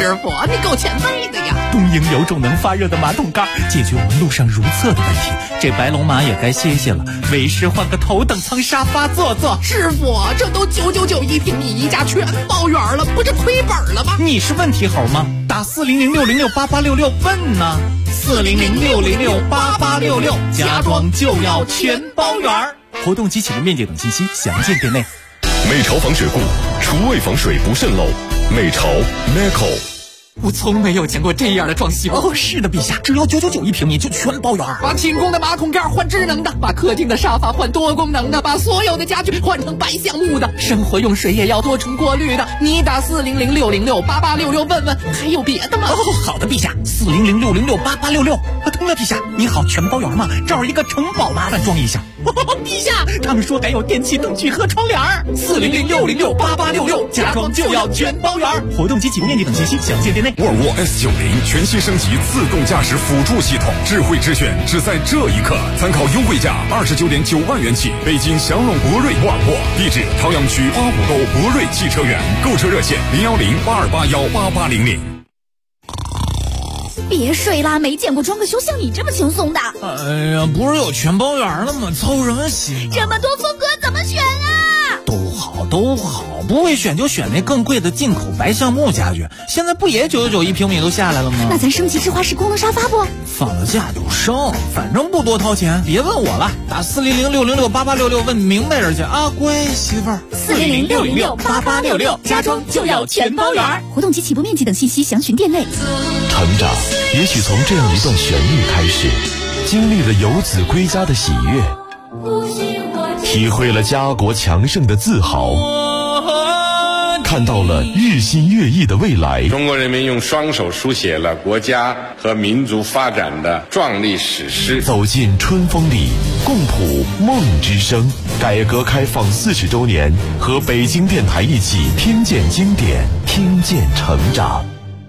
你够前卫的呀！ 东营有种能发热的马桶盖，解决我们路上如厕的问题。这白龙马也该歇歇了，为师换个头等舱沙发坐坐。 师傅，这都999一平米，一家全包圆了，不是亏本了吗？ 你是问题猴吗？打400606866问呢。400606866，家装就要全包圆。活动及启动面积等信息详见店内。 美潮防水固，厨卫防水不渗漏。美潮 Meco。 我从没有见过这样的装修。 哦，是的，陛下，只要999一平米就全包圆。 把清宫的马桶盖换智能的，把客厅的沙发换多功能的，把所有的家具换成白橡木的，生活用水也要多重过滤的。你打40060688866问问，还有别的吗？ 哦，好的，陛下，40060688866。对了，陛下，你好，全包圆吗？这儿一个城堡，麻烦装一下。陛下，他们说还有电器灯具和窗帘。40060688866，家装就要全包圆。活动及启动面积等信息详见店内。 沃尔沃 S90全新升级自动驾驶辅助系统，智慧之选只在这一刻。参考优惠价29.9万元起，北京祥龙博瑞沃尔沃，地址朝阳区花湖沟博瑞汽车园，购车热线01082818800。 别睡啦，没见过装个修像你这么轻松的。 哎呀，不是有全包圆了吗？操什么心？ 这么多风格怎么选啊？ 都好，不会选就选那更贵的进口白橡木家具。现在不也999一平米都下来了吗？ 那咱升级智化式功能沙发不？ 放了假就升，反正不多掏钱。别问我了，打40060688866问明白人去啊，乖媳妇儿。 40060688866，家装就要全包圆。活动及起步面积等信息详询店内。 成长也许从这样一段旋律开始，经历了游子归家的喜悦，体会了家国强盛的自豪，看到了日新月异的未来。 中国人民用双手书写了国家和民族发展的壮丽史诗。 走进春风里，共谱梦之声。改革开放40周年，和北京电台一起听见经典，听见成长。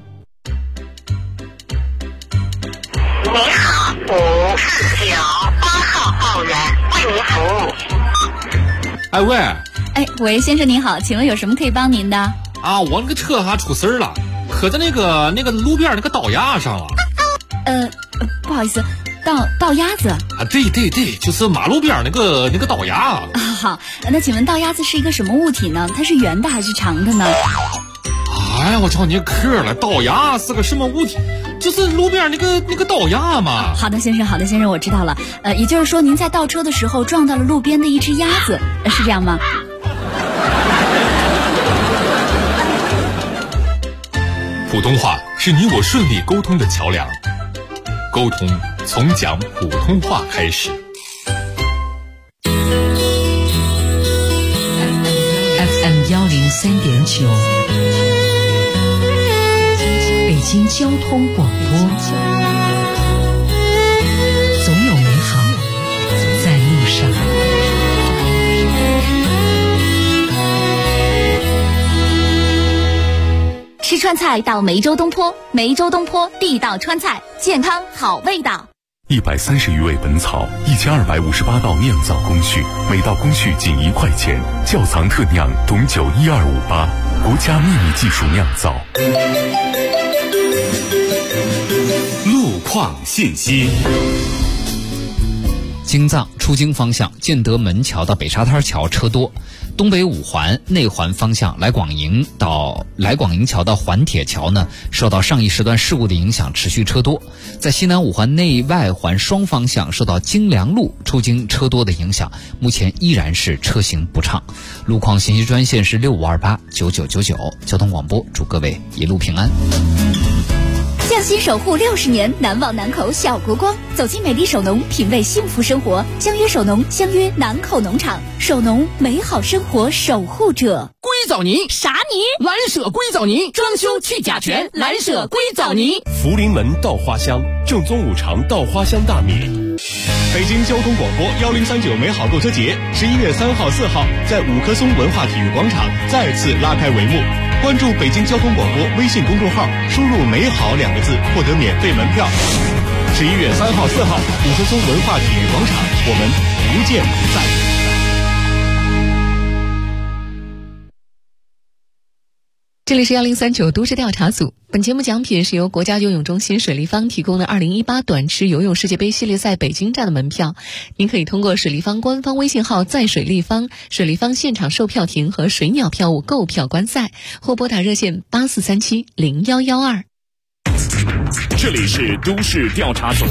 您好，549，8号报员为您服务。 哎喂， 喂，先生您好，请问有什么可以帮您的？ 啊，我那个车还出事儿了，磕在那个路边那个倒牙上了。 不好意思，倒鸭子啊？ 对，就是马路边那个倒牙啊。 好，那请问倒鸭子是一个什么物体呢？它是圆的还是长的呢？ 哎呀，我找你嗑了，倒牙是个什么物体？就是路边那个倒牙嘛。 好的，先生，我知道了。也就是说您在倒车的时候撞到了路边的一只鸭子，是这样吗？ 普通话是你我顺利沟通的桥梁，沟通从讲普通话开始。 FM 103.9，北京交通广播，总有美好在路上。 吃川菜到梅州东坡，梅州东坡地道川菜，健康好味道。 130余味本草，1258道酿造工序，每道工序仅1块钱，窖藏特酿董酒12588，国家秘密技术酿造。 路况信息。 京藏出京方向建德门桥到北沙滩桥车多，东北五环内环方向来广营桥到环铁桥呢，受到上一时段事故的影响持续车多。在西南五环内外环双方向受到京良路出京车多的影响，目前依然是车行不畅。路况信息专线是65289999，交通广播祝各位一路平安。 匠心守护60年，难忘南口小国光。走进美丽首农，品味幸福生活。相约首农，相约南口农场。首农，美好生活守护者。 硅藻泥啥泥？ 蓝舍硅藻泥，装修去甲醛，蓝舍硅藻泥。 福临门稻花香，正宗五常稻花香大米。北京交通广播1039美好购车节11月3号、4号在五棵松文化体育广场再次拉开帷幕。关注北京交通广播微信公众号，输入“美好”2个字，获得免费门票。11月3号、4号，五棵松文化体育广场，我们不见不散。 这里是1039都市调查组，本节目奖品是由国家游泳中心水立方提供的2018短池游泳世界杯系列赛北京站的门票，您可以通过水立方官方微信号在水立方、水立方现场售票亭和水鸟票务购票观赛，或拨打热线84370112。 这里是都市调查组。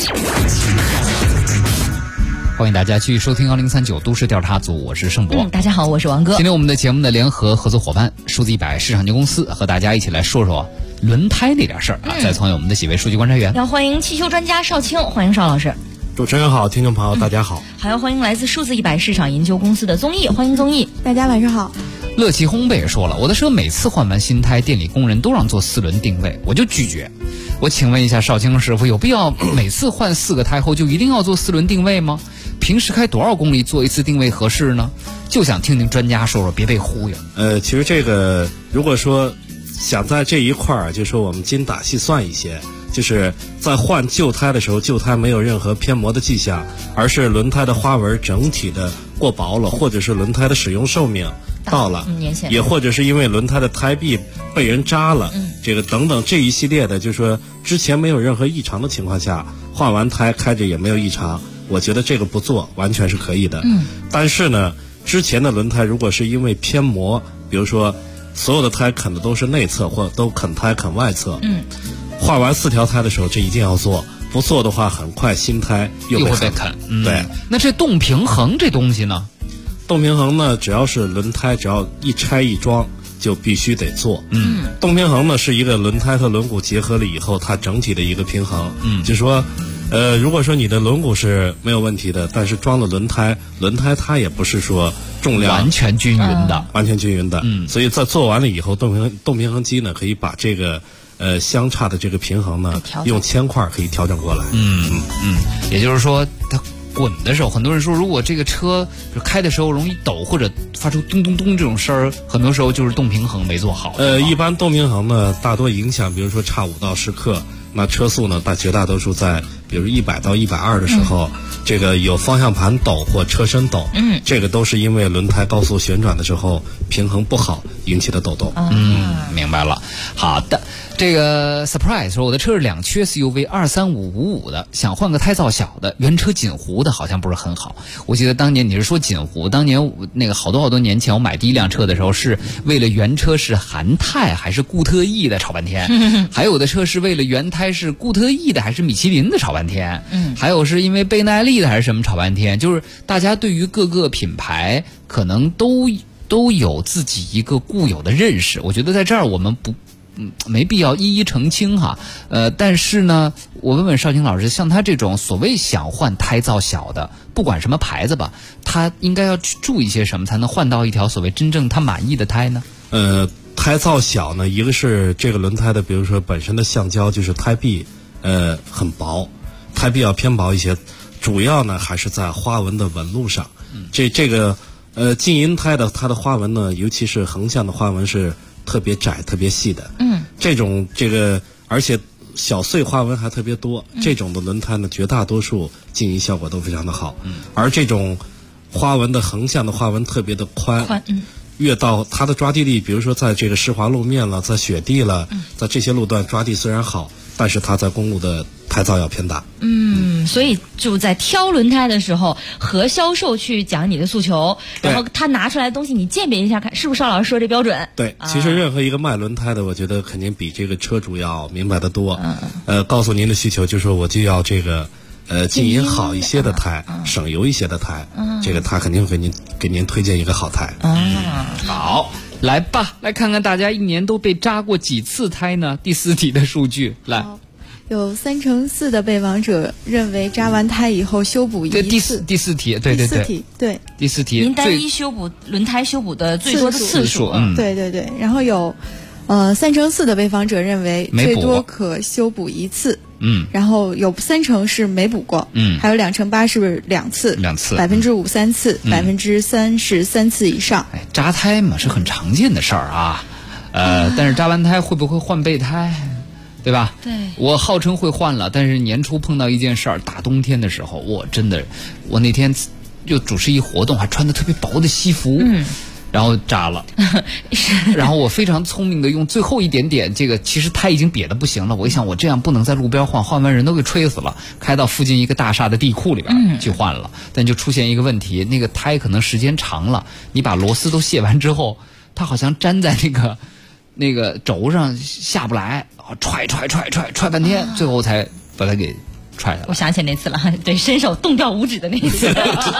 欢迎大家继续收听1039都市调查组，我是盛博。 大家好，我是王哥。 今天我们的节目的联合合作伙伴数字100市场有限公司和大家一起来说说轮胎那点事儿啊。再从我们的几位数据观察员， 要欢迎汽修专家邵青，欢迎邵老师。 主持人好，听众朋友大家好。 还要欢迎来自数字100市场研究公司的综艺，欢迎综艺。 大家晚上好。 乐奇烘焙也说了，我的车每次换完新胎，店里工人都让做4轮定位，我就拒绝。我请问一下邵青师傅，有必要每次换4个胎后就一定要做4轮定位吗？平时开多少公里做一次定位合适呢？就想听听专家说说，别被忽悠。 其实这个如果说想在这一块儿，就说我们精打细算一些，就是在换旧胎的时候，旧胎没有任何偏磨的迹象，而是轮胎的花纹整体的过薄了，或者是轮胎的使用寿命到了，也或者是因为轮胎的胎壁被人扎了，这个等等这一系列的，就是说之前没有任何异常的情况下，换完胎开着也没有异常，我觉得这个不做完全是可以的。但是呢，之前的轮胎如果是因为偏磨，比如说所有的胎啃的都是内侧，或都啃胎啃外侧，换完4条胎的时候，这一定要做，不做的话，很快新胎又会被啃。对， 那这动平衡这东西呢？ 动平衡呢，只要是轮胎，只要一拆一装，就必须得做。动平衡呢是一个轮胎和轮毂结合了以后，它整体的一个平衡。就是说，如果说你的轮毂是没有问题的，但是装了轮胎它也不是说重量完全均匀的， 完全均匀的。所以在做完了以后，动平衡机呢可以把这个相差的这个平衡呢，用铅块可以调整过来。 也就是说它滚的时候，很多人说如果这个车开的时候容易抖或者发出咚咚咚这种声儿，很多时候就是动平衡没做好。 一般动平衡呢大多影响，比如说差5到10克，那车速呢绝大多数在比如100到120的时候，这个有方向盘抖或车身抖，这个都是因为轮胎高速旋转的时候平衡不好引起的抖动。 明白了。好的，这个 surprise 说我的车是2驱 SUV 23555的，想换个胎噪小的，原车锦湖的好像不是很好。我记得当年你是说锦湖，当年那个好多年前我买第一辆车的时候，是为了原车是韩泰还是固特异的吵半天，还有的车是为了原胎是固特异的还是米其林的吵半天，还有是因为倍耐力的还是什么吵半天，就是大家对于各个品牌可能都有自己一个固有的认识。我觉得在这儿我们没必要一一澄清哈。但是呢，我问问邵青老师，像他这种所谓想换胎噪小的，不管什么牌子吧，他应该要去注意些什么，才能换到一条所谓真正他满意的胎呢？ 胎噪小呢，一个是这个轮胎的，比如说本身的橡胶就是胎壁很薄，胎壁要偏薄一些，主要呢还是在花纹的纹路上。这个静音胎的它的花纹呢，尤其是横向的花纹是特别窄特别细的。这个而且小碎花纹还特别多，这种的轮胎呢绝大多数静音效果都非常的好。而这种花纹的横向的花纹特别的宽，越到它的抓地力，比如说在这个湿滑路面了，在雪地了，在这些路段抓地虽然好，但是它在公路的胎噪要偏大。 所以就在挑轮胎的时候，和销售去讲你的诉求，然后他拿出来的东西你鉴别一下，看是不是邵老师说这标准。 对，其实任何一个卖轮胎的，我觉得肯定比这个车主要明白得多。告诉您的需求，就说我就要这个静音好一些的胎，省油一些的胎，这个他肯定会给您推荐一个好胎。 好，来吧，来看看大家一年都被扎过几次胎呢？第4题的数据来。 有34%的被访者认为扎完胎以后修补一次。 第四题，对。第4题， 您单一修补轮胎修补的最多的次数。 对。然后有34%的被访者认为最多可修补1次。然后有30%是没补过。还有28%是2次，5%、3次，3%是3次以上。 扎胎嘛是很常见的事儿啊。但是扎完胎会不会换备胎？对吧？ 对， 我号称会换了，但是年初碰到一件事儿，大冬天的时候，我那天就主持一活动，还穿的特别薄的西服， 然后扎了，然后我非常聪明的用最后一点点，这个其实胎已经瘪的不行了，我一想我这样不能在路边换，换完人都给吹死了，开到附近一个大厦的地库里边去换了，但就出现一个问题，那个胎可能时间长了，你把螺丝都卸完之后，它好像粘在那个轴上下不来，踹半天，最后才把它给踹下来。 我想起那次了，对，伸手动掉五指的那一次。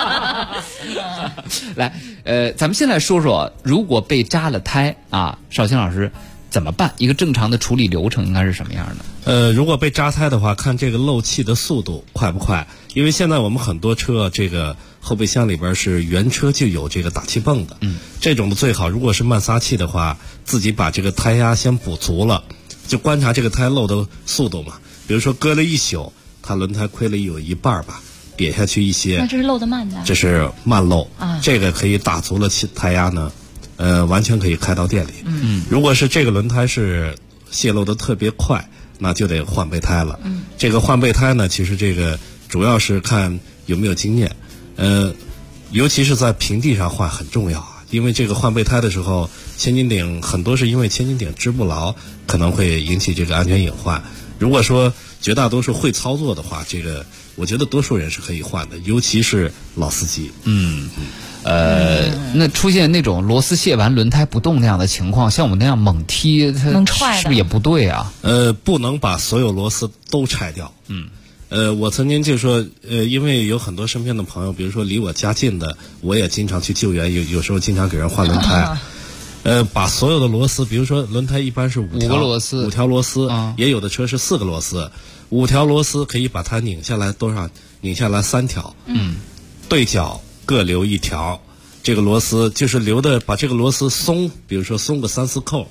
来，咱们先来说说，如果被扎了胎啊，少卿老师怎么办？一个正常的处理流程应该是什么样的？ 如果被扎胎的话，看这个漏气的速度快不快。因为现在我们很多车这个后备箱里边是原车就有这个打气泵的，这种的最好。如果是慢撒气的话，自己把这个胎压先补足了，就观察这个胎漏的速度嘛。比如说搁了一宿，它轮胎亏了有一半吧，瘪下去一些。 那这是漏的慢的。 这是慢漏啊， 这个可以打足了胎压呢，完全可以开到店里。如果是这个轮胎是泄漏的特别快，那就得换备胎了。这个换备胎呢，其实这个主要是看有没有经验，尤其是在平地上换很重要啊，因为这个换备胎的时候，千斤顶很多是因为千斤顶支不牢，可能会引起这个安全隐患。如果说绝大多数会操作的话，这个我觉得多数人是可以换的，尤其是老司机。 那出现那种螺丝卸完轮胎不动那样的情况，像我们那样猛踢，它是不是也不对啊？ 不能把所有螺丝都拆掉。我曾经就说，因为有很多身边的朋友，比如说离我家近的，我也经常去救援，有时候经常给人换轮胎。把所有的螺丝，比如说轮胎一般是5条螺丝，也有的车是4个螺丝，5条螺丝可以把它拧下来多少？拧下来3条。对角各留1条，这个螺丝就是留的，把这个螺丝松，比如说松个3、4扣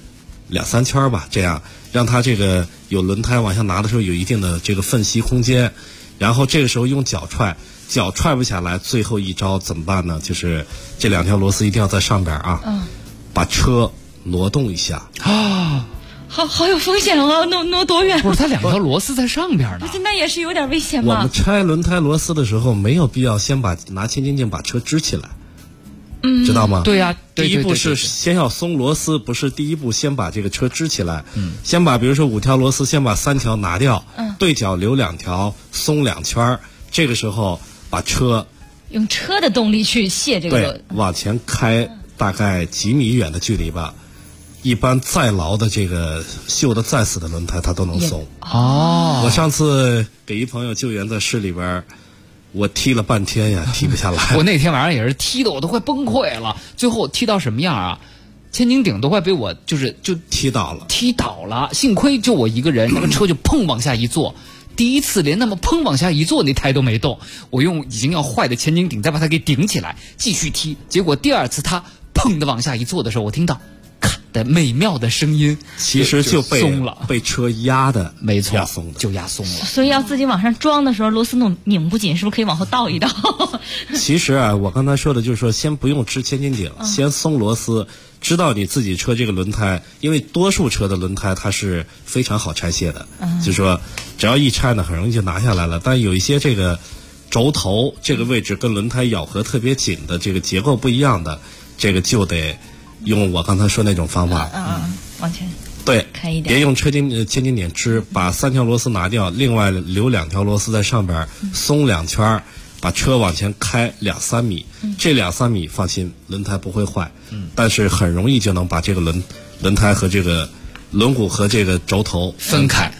，2、3圈吧，这样让它这个有轮胎往下拿的时候有一定的这个缝隙空间，然后这个时候用脚踹不下来，最后一招怎么办呢？就是这2条螺丝一定要在上边啊，把车挪动一下啊，好有风险哦，挪多远？ 不是，它2条螺丝在上边呢， 那也是有点危险吧？ 我们拆轮胎螺丝的时候，没有必要先拿千斤顶把车支起来，知道吗？ 对呀， 第一步是先要松螺丝，不是第一步先把这个车支起来。先把比如说5条螺丝，先把3条拿掉，对角留2条，松2圈，这个时候把车用车的动力去卸这个， 对，往前开。大概几米远的距离吧，一般再牢的这个锈的再死的轮胎它都能松。我上次给一朋友救援在市里边，我踢了半天呀，踢不下来。 我那天晚上也是踢的我都快崩溃了，最后踢到什么样啊？千斤顶都快被我就踢倒了， 幸亏就我一个人，那个车就砰往下一坐。第一次连那么砰往下一坐，那胎都没动，我用已经要坏的千斤顶再把它给顶起来，继续踢。结果第2次它砰的往下一坐的时候，我听到咔的美妙的声音， 其实就松了， 被车压的， 没错， 压松的， 就压松了。 所以要自己往上装的时候，螺丝拧不紧，是不是可以往后倒一倒？ 其实啊，我刚才说的就是说，先不用支千斤顶，先松螺丝。知道你自己车这个轮胎，因为多数车的轮胎它是非常好拆卸的，就是说只要一拆呢，很容易就拿下来了。但有一些这个轴头这个位置跟轮胎咬合特别紧的，这个结构不一样的，这个就得用我刚才说那种方法， 往前对， 开一点， 别用千斤顶支，把3条螺丝拿掉，另外留2条螺丝在上边，松2圈。把车往前开2-3米，这2-3米放心，轮胎不会坏。但是很容易就能把这个轮胎和这个轮毂和这个轴头分开。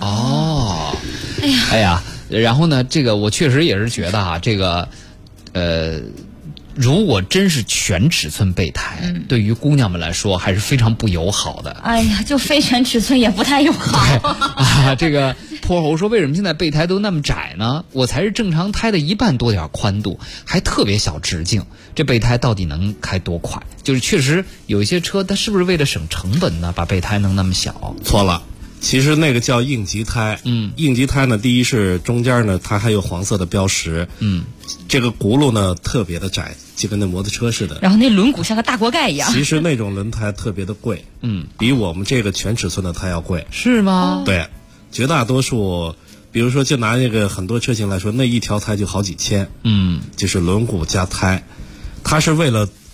哎呀，然后呢，这个我确实也是觉得啊，这个如果真是全尺寸备胎，对于姑娘们来说还是非常不友好的。 哎呀，就非全尺寸也不太友好。 这个泼猴说，为什么现在备胎都那么窄呢？我才是正常胎的1半多点宽度，还特别小直径，这备胎到底能开多快？就是确实有一些车，它是不是为了省成本呢，把备胎弄那么小？ 错了。其实那个叫应急胎，应急胎呢，第一是中间呢它还有黄色的标识，这个轱辘呢特别的窄，就跟那摩托车似的。 然后那轮毂像个大锅盖一样。 其实那种轮胎特别的贵，比我们这个全尺寸的胎要贵。 是吗？ 对，绝大多数，比如说就拿那个很多车型来说，那一条胎就好几千，就是轮毂加胎，它是为了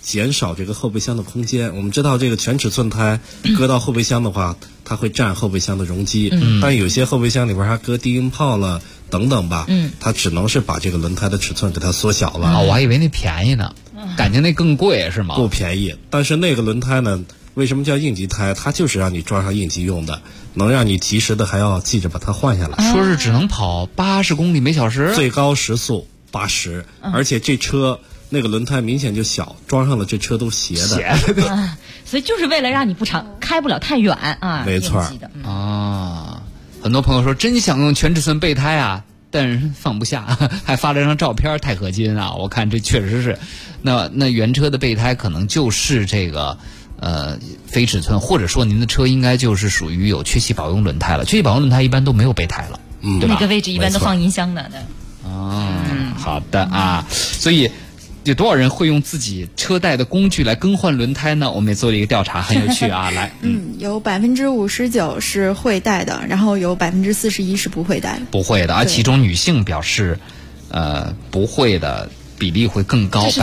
减少这个后备箱的空间。我们知道这个全尺寸胎搁到后备箱的话，它会占后备箱的容积，但有些后备箱里边还搁低音炮了等等吧，它只能是把这个轮胎的尺寸给它缩小了。 我还以为那便宜呢，感觉那更贵是吗？ 不便宜，但是那个轮胎呢，为什么叫应急胎？它就是让你装上应急用的，能让你及时的还要记着把它换下来。 说是只能跑80公里每小时， 最高时速80，而且这车那个轮胎明显就小，装上了这车都斜的。 所以就是为了让你开不了太远啊。 没错啊，很多朋友说真想用全尺寸备胎啊，但是放不下，还发了张照片，钛合金啊，我看这确实是。那原车的备胎可能就是这个非尺寸，或者说您的车应该就是属于有缺气保用轮胎了。缺气保用轮胎一般都没有备胎了，对吧？ 那个位置一般都放音箱的。 好的啊，所以有多少人会用自己车带的工具来更换轮胎呢？我们也做了一个调查，很有趣啊。来， 有59%是会带的，然后有41%是不会带的。 不会的，而其中女性表示，不会的比例会更高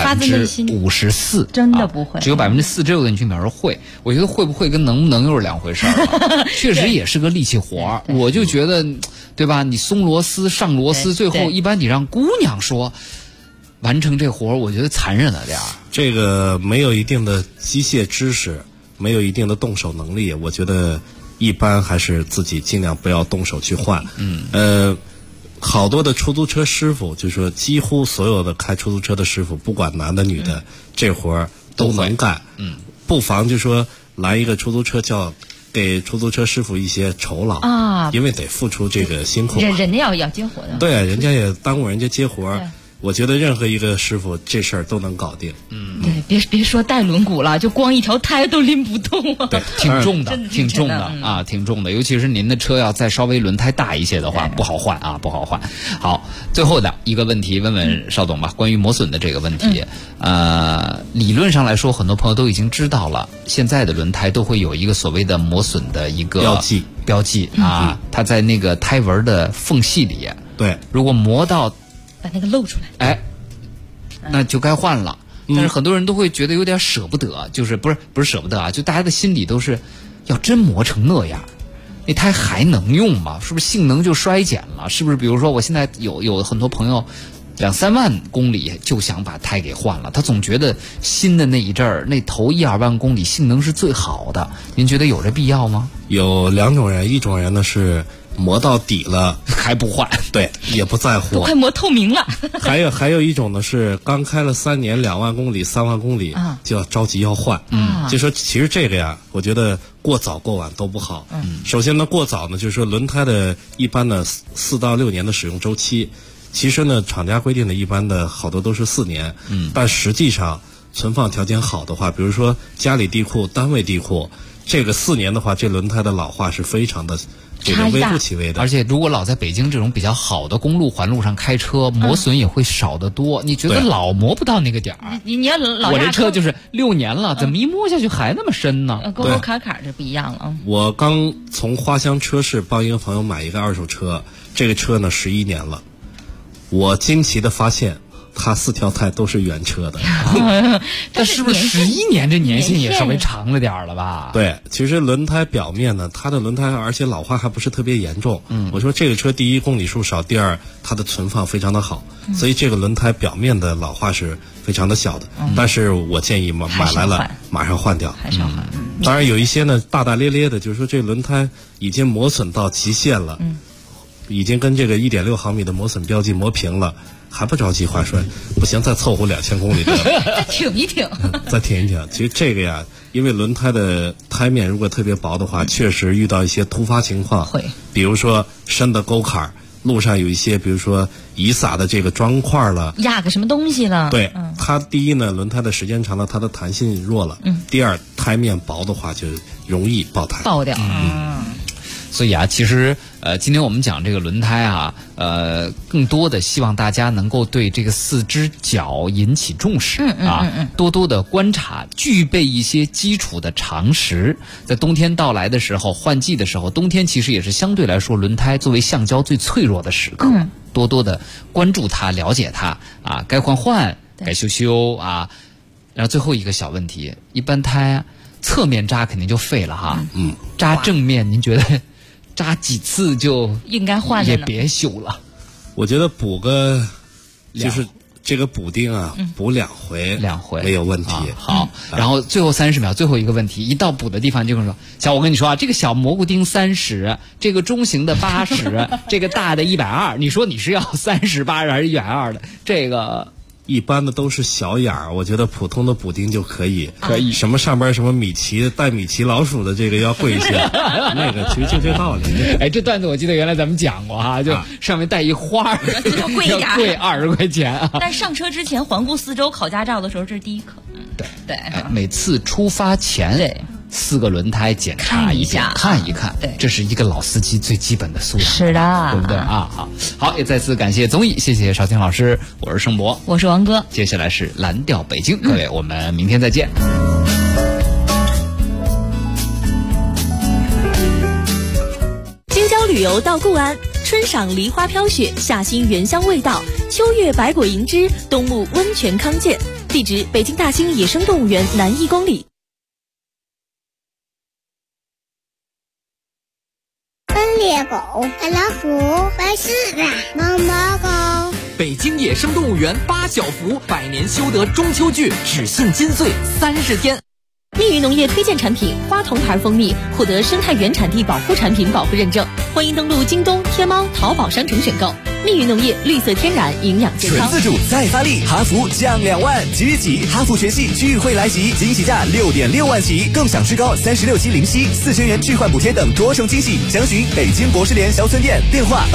，54%， 真的不会， 只有4%这个女性表示会。我觉得会不会跟能不能又是两回事儿。确实也是个力气活儿，我就觉得，对吧？你松螺丝、上螺丝，最后一般你让姑娘说完成这活儿，我觉得残忍了点儿。 这个没有一定的机械知识，没有一定的动手能力，我觉得一般还是自己尽量不要动手去换。好多的出租车师傅，就说几乎所有的开出租车的师傅，不管男的女的，这活儿都能干。不妨就说来一个出租车，叫给出租车师傅一些酬劳啊，因为得付出这个辛苦。 人家要接活的。 对，人家也耽误人家接活。我觉得任何一个师傅这事儿都能搞定。 对，别说带轮毂了，就光一条胎都拎不动啊。 对，挺重的，挺重的啊，挺重的。尤其是您的车要再稍微轮胎大一些的话，不好换啊，不好换。好，最后的一个问题，问问邵董吧，关于磨损的这个问题。理论上来说，很多朋友都已经知道了，现在的轮胎都会有一个所谓的磨损的一个标记啊，它在那个胎纹的缝隙里。 对， 如果磨到把那个露出来， 那就该换了。但是很多人都会觉得有点舍不得，就是不是舍不得啊，就大家的心里都是，要真磨成那样，那胎还能用吗？是不是性能就衰减了？是不是比如说我现在有很多朋友2-3万公里就想把胎给换了，他总觉得新的那一阵儿那头1-2万公里性能是最好的，您觉得有这必要吗？ 有2种人，一种人呢是磨到底了还不换， 对，也不在乎， 都快磨透明了。 还有一种呢是刚开了3年2万公里3万公里就要着急要换。就说其实这个呀，我觉得过早过晚都不好。首先呢，过早呢就是说轮胎的一般的4到6年的使用周期，其实呢厂家规定的一般的好多都是4年。但实际上存放条件好的话，比如说家里地库、单位地库，这个4年的话，这轮胎的老化是非常的这个微乎其微的。 而且如果老在北京这种比较好的公路环路上开车，磨损也会少得多。你觉得老磨不到那个点儿？ 你要老我这车就是6年了，怎么一摸下去还那么深呢？ 沟沟坎坎就不一样了。 我刚从花乡车市帮一个朋友买一个2手车，这个车呢11年了，我惊奇的发现它4条胎都是原车的。 但是不是11年这年限也稍微长了点了吧？ 对，其实轮胎表面呢，它的轮胎而且老化还不是特别严重。我说这个车第一公里数少，第二它的存放非常的好，所以这个轮胎表面的老化是非常的小的。但是我建议买来了马上换掉。 还是要换。 当然有一些呢大大咧咧的，就是说这轮胎已经磨损到极限了，已经跟这个1.6毫米的磨损标记磨平了，还不着急换栓，不行，再凑合2000公里得了， 再挺一挺， 再挺一挺。其实这个呀，因为轮胎的胎面如果特别薄的话，确实遇到一些突发情况， 会， 比如说深的沟坎，路上有一些，比如说遗撒的这个砖块了， 压个什么东西了， 对，它第一呢，轮胎的时间长了，它的弹性弱了，第二，胎面薄的话就容易爆胎， 爆掉， 所以啊，其实今天我们讲这个轮胎啊，更多的希望大家能够对这个4只脚引起重视多多的观察，具备一些基础的常识。在冬天到来的时候，换季的时候，冬天其实也是相对来说轮胎作为橡胶最脆弱的时刻，多多的关注它，了解它啊，该换，该修啊。 然后最后一个小问题，一般胎侧面扎肯定就废了哈，扎正面您觉得扎几次就应该换了， 也别修了。 我觉得补个就是这个补丁啊，补2回没有问题。 好，然后最后30秒，最后一个问题，一到补的地方就跟我说，我跟你说啊，这个小蘑菇丁30，这个中型的80，这个大的120，你说你是要30、80还是120的？这个。 一般的都是小眼儿，我觉得普通的补丁就可以。 可以。 什么上边什么米奇带米奇老鼠的这个要贵一些，那个其实就这道理。 哎，这段子我记得原来咱们讲过哈，就上面带一花儿， 要贵一点， 贵20块钱啊。 但上车之前环顾4周考驾照的时候，这是第一课。对。 每次出发前4个轮胎检查一遍，看一看，这是一个老司机最基本的素养， 是的， 对不对啊？好，也再次感谢综艺，谢谢邵青老师，我是盛博， 我是王哥， 接下来是蓝调北京，各位，我们明天再见。 京郊旅游到固安，春赏梨花飘雪，夏欣原香味道，秋月百果盈枝，冬沐温泉康健。地址：北京大兴野生动物园南1公里。 猎狗、老虎、白狮子、毛毛狗。 北京野生动物园8小福100年修得中秋剧，只限金穗30天。 蜜语农业推荐产品花童牌蜂蜜获得生态原产地保护产品保护认证，欢迎登录京东、天猫、淘宝商城选购。蜜语农业，绿色天然，营养健康。 纯自主再发力，哈弗降2万，即日起哈弗全系聚会来袭，惊喜价6.6万起，更享最高36期零息，4000元置换补贴等多重惊喜。详询北京博士联销村店，电话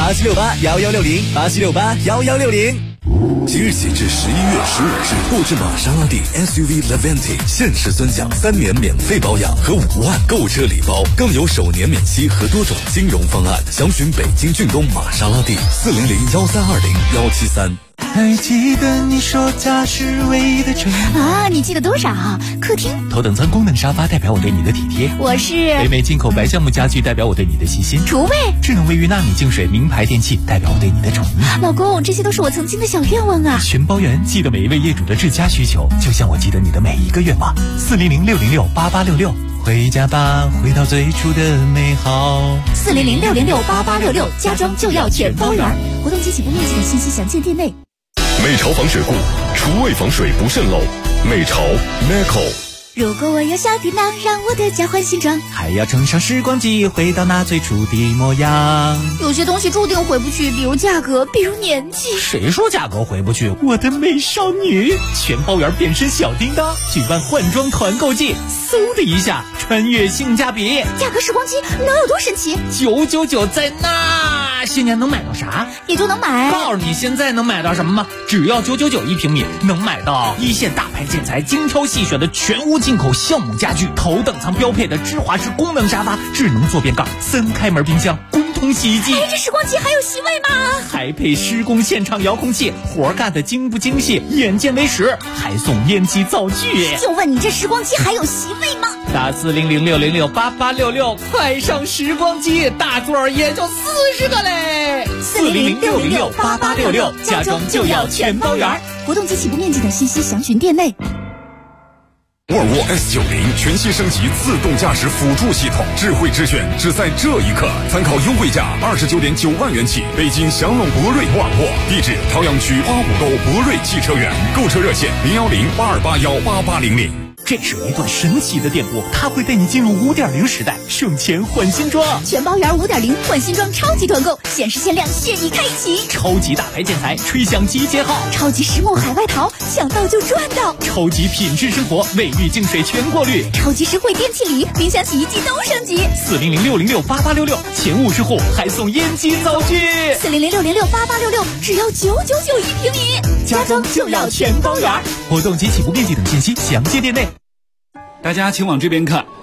87681160，87681160。 即日起至11月15日，购置玛莎拉蒂 SUV Levante 限时尊享3年免费保养和5万购车礼包，更有首年免息和多种金融方案。详询北京骏东玛莎拉蒂400-1320-173。 还记得你说家是唯一的宠啊？你记得多少？客厅头等舱功能沙发代表我对你的体贴， 我是北美进口白橡木家具代表我对你的细心， 厨卫智能卫浴纳米净水名牌电器代表我对你的宠溺。 老公，这些都是我曾经的小愿望啊！ 全包圆记得每一位业主的至佳需求，就像我记得你的每一个愿望。400-606-8866，回家吧，回到最初的美好。 400-606-8866，家装就要全包圆。活动及起步面积的信息详见店内。 美潮防水库，厨卫防水不渗漏。美潮 Meco。 如果我有小叮当，让我的家换新装， 还要乘上时光机，回到那最初的模样。 有些东西注定回不去，比如价格，比如年纪。 谁说价格回不去？我的美少女，全包圆变身小叮当，举办换装团购季，嗖的一下穿越性价比。 价格时光机能有多神奇 ？999在那，新年能买到啥？ 也就能买。 告诉你现在能买到什么吗？只要999一平米，能买到一线大牌建材精挑细选的全屋进口橡木家具，头等舱标配的芝华士功能沙发，智能坐便杠，3开门冰箱，滚筒洗衣机。 这时光机还有席位吗？ 还配施工现场遥控器，活干的精不精细，眼见为实，还送烟机灶具。 就问你这时光机还有席位吗？ 打400-606-8866，快上时光机，大座也就40个嘞。 400-606-8866， 家装就要全包圆。 活动及起步面积等信息详询店内。 沃尔沃 S90 全新升级自动驾驶辅助系统，智慧之选只在这一刻。参考优惠价29.9万元起，北京祥龙博瑞沃尔沃，地址朝阳区花湖沟博瑞汽车园，购车热线010-8281-8800。 这是一段神奇的电波，它会带你进入5.0时代，省钱换新装。 全包圆5.0换新装超级团购，限时限量，现已开启。 超级大牌建材，吹响集结号。 超级实木海外淘，抢到就赚到。 超级品质生活，卫浴净水全过滤。 超级实惠电器礼，冰箱洗衣机都升级。 400-606-8866，前50户还送烟机灶具。 400-606-8866，只要999一平米， 家装就要全包圆。活动及起步面积等信息详见店内。 大家请往这边看。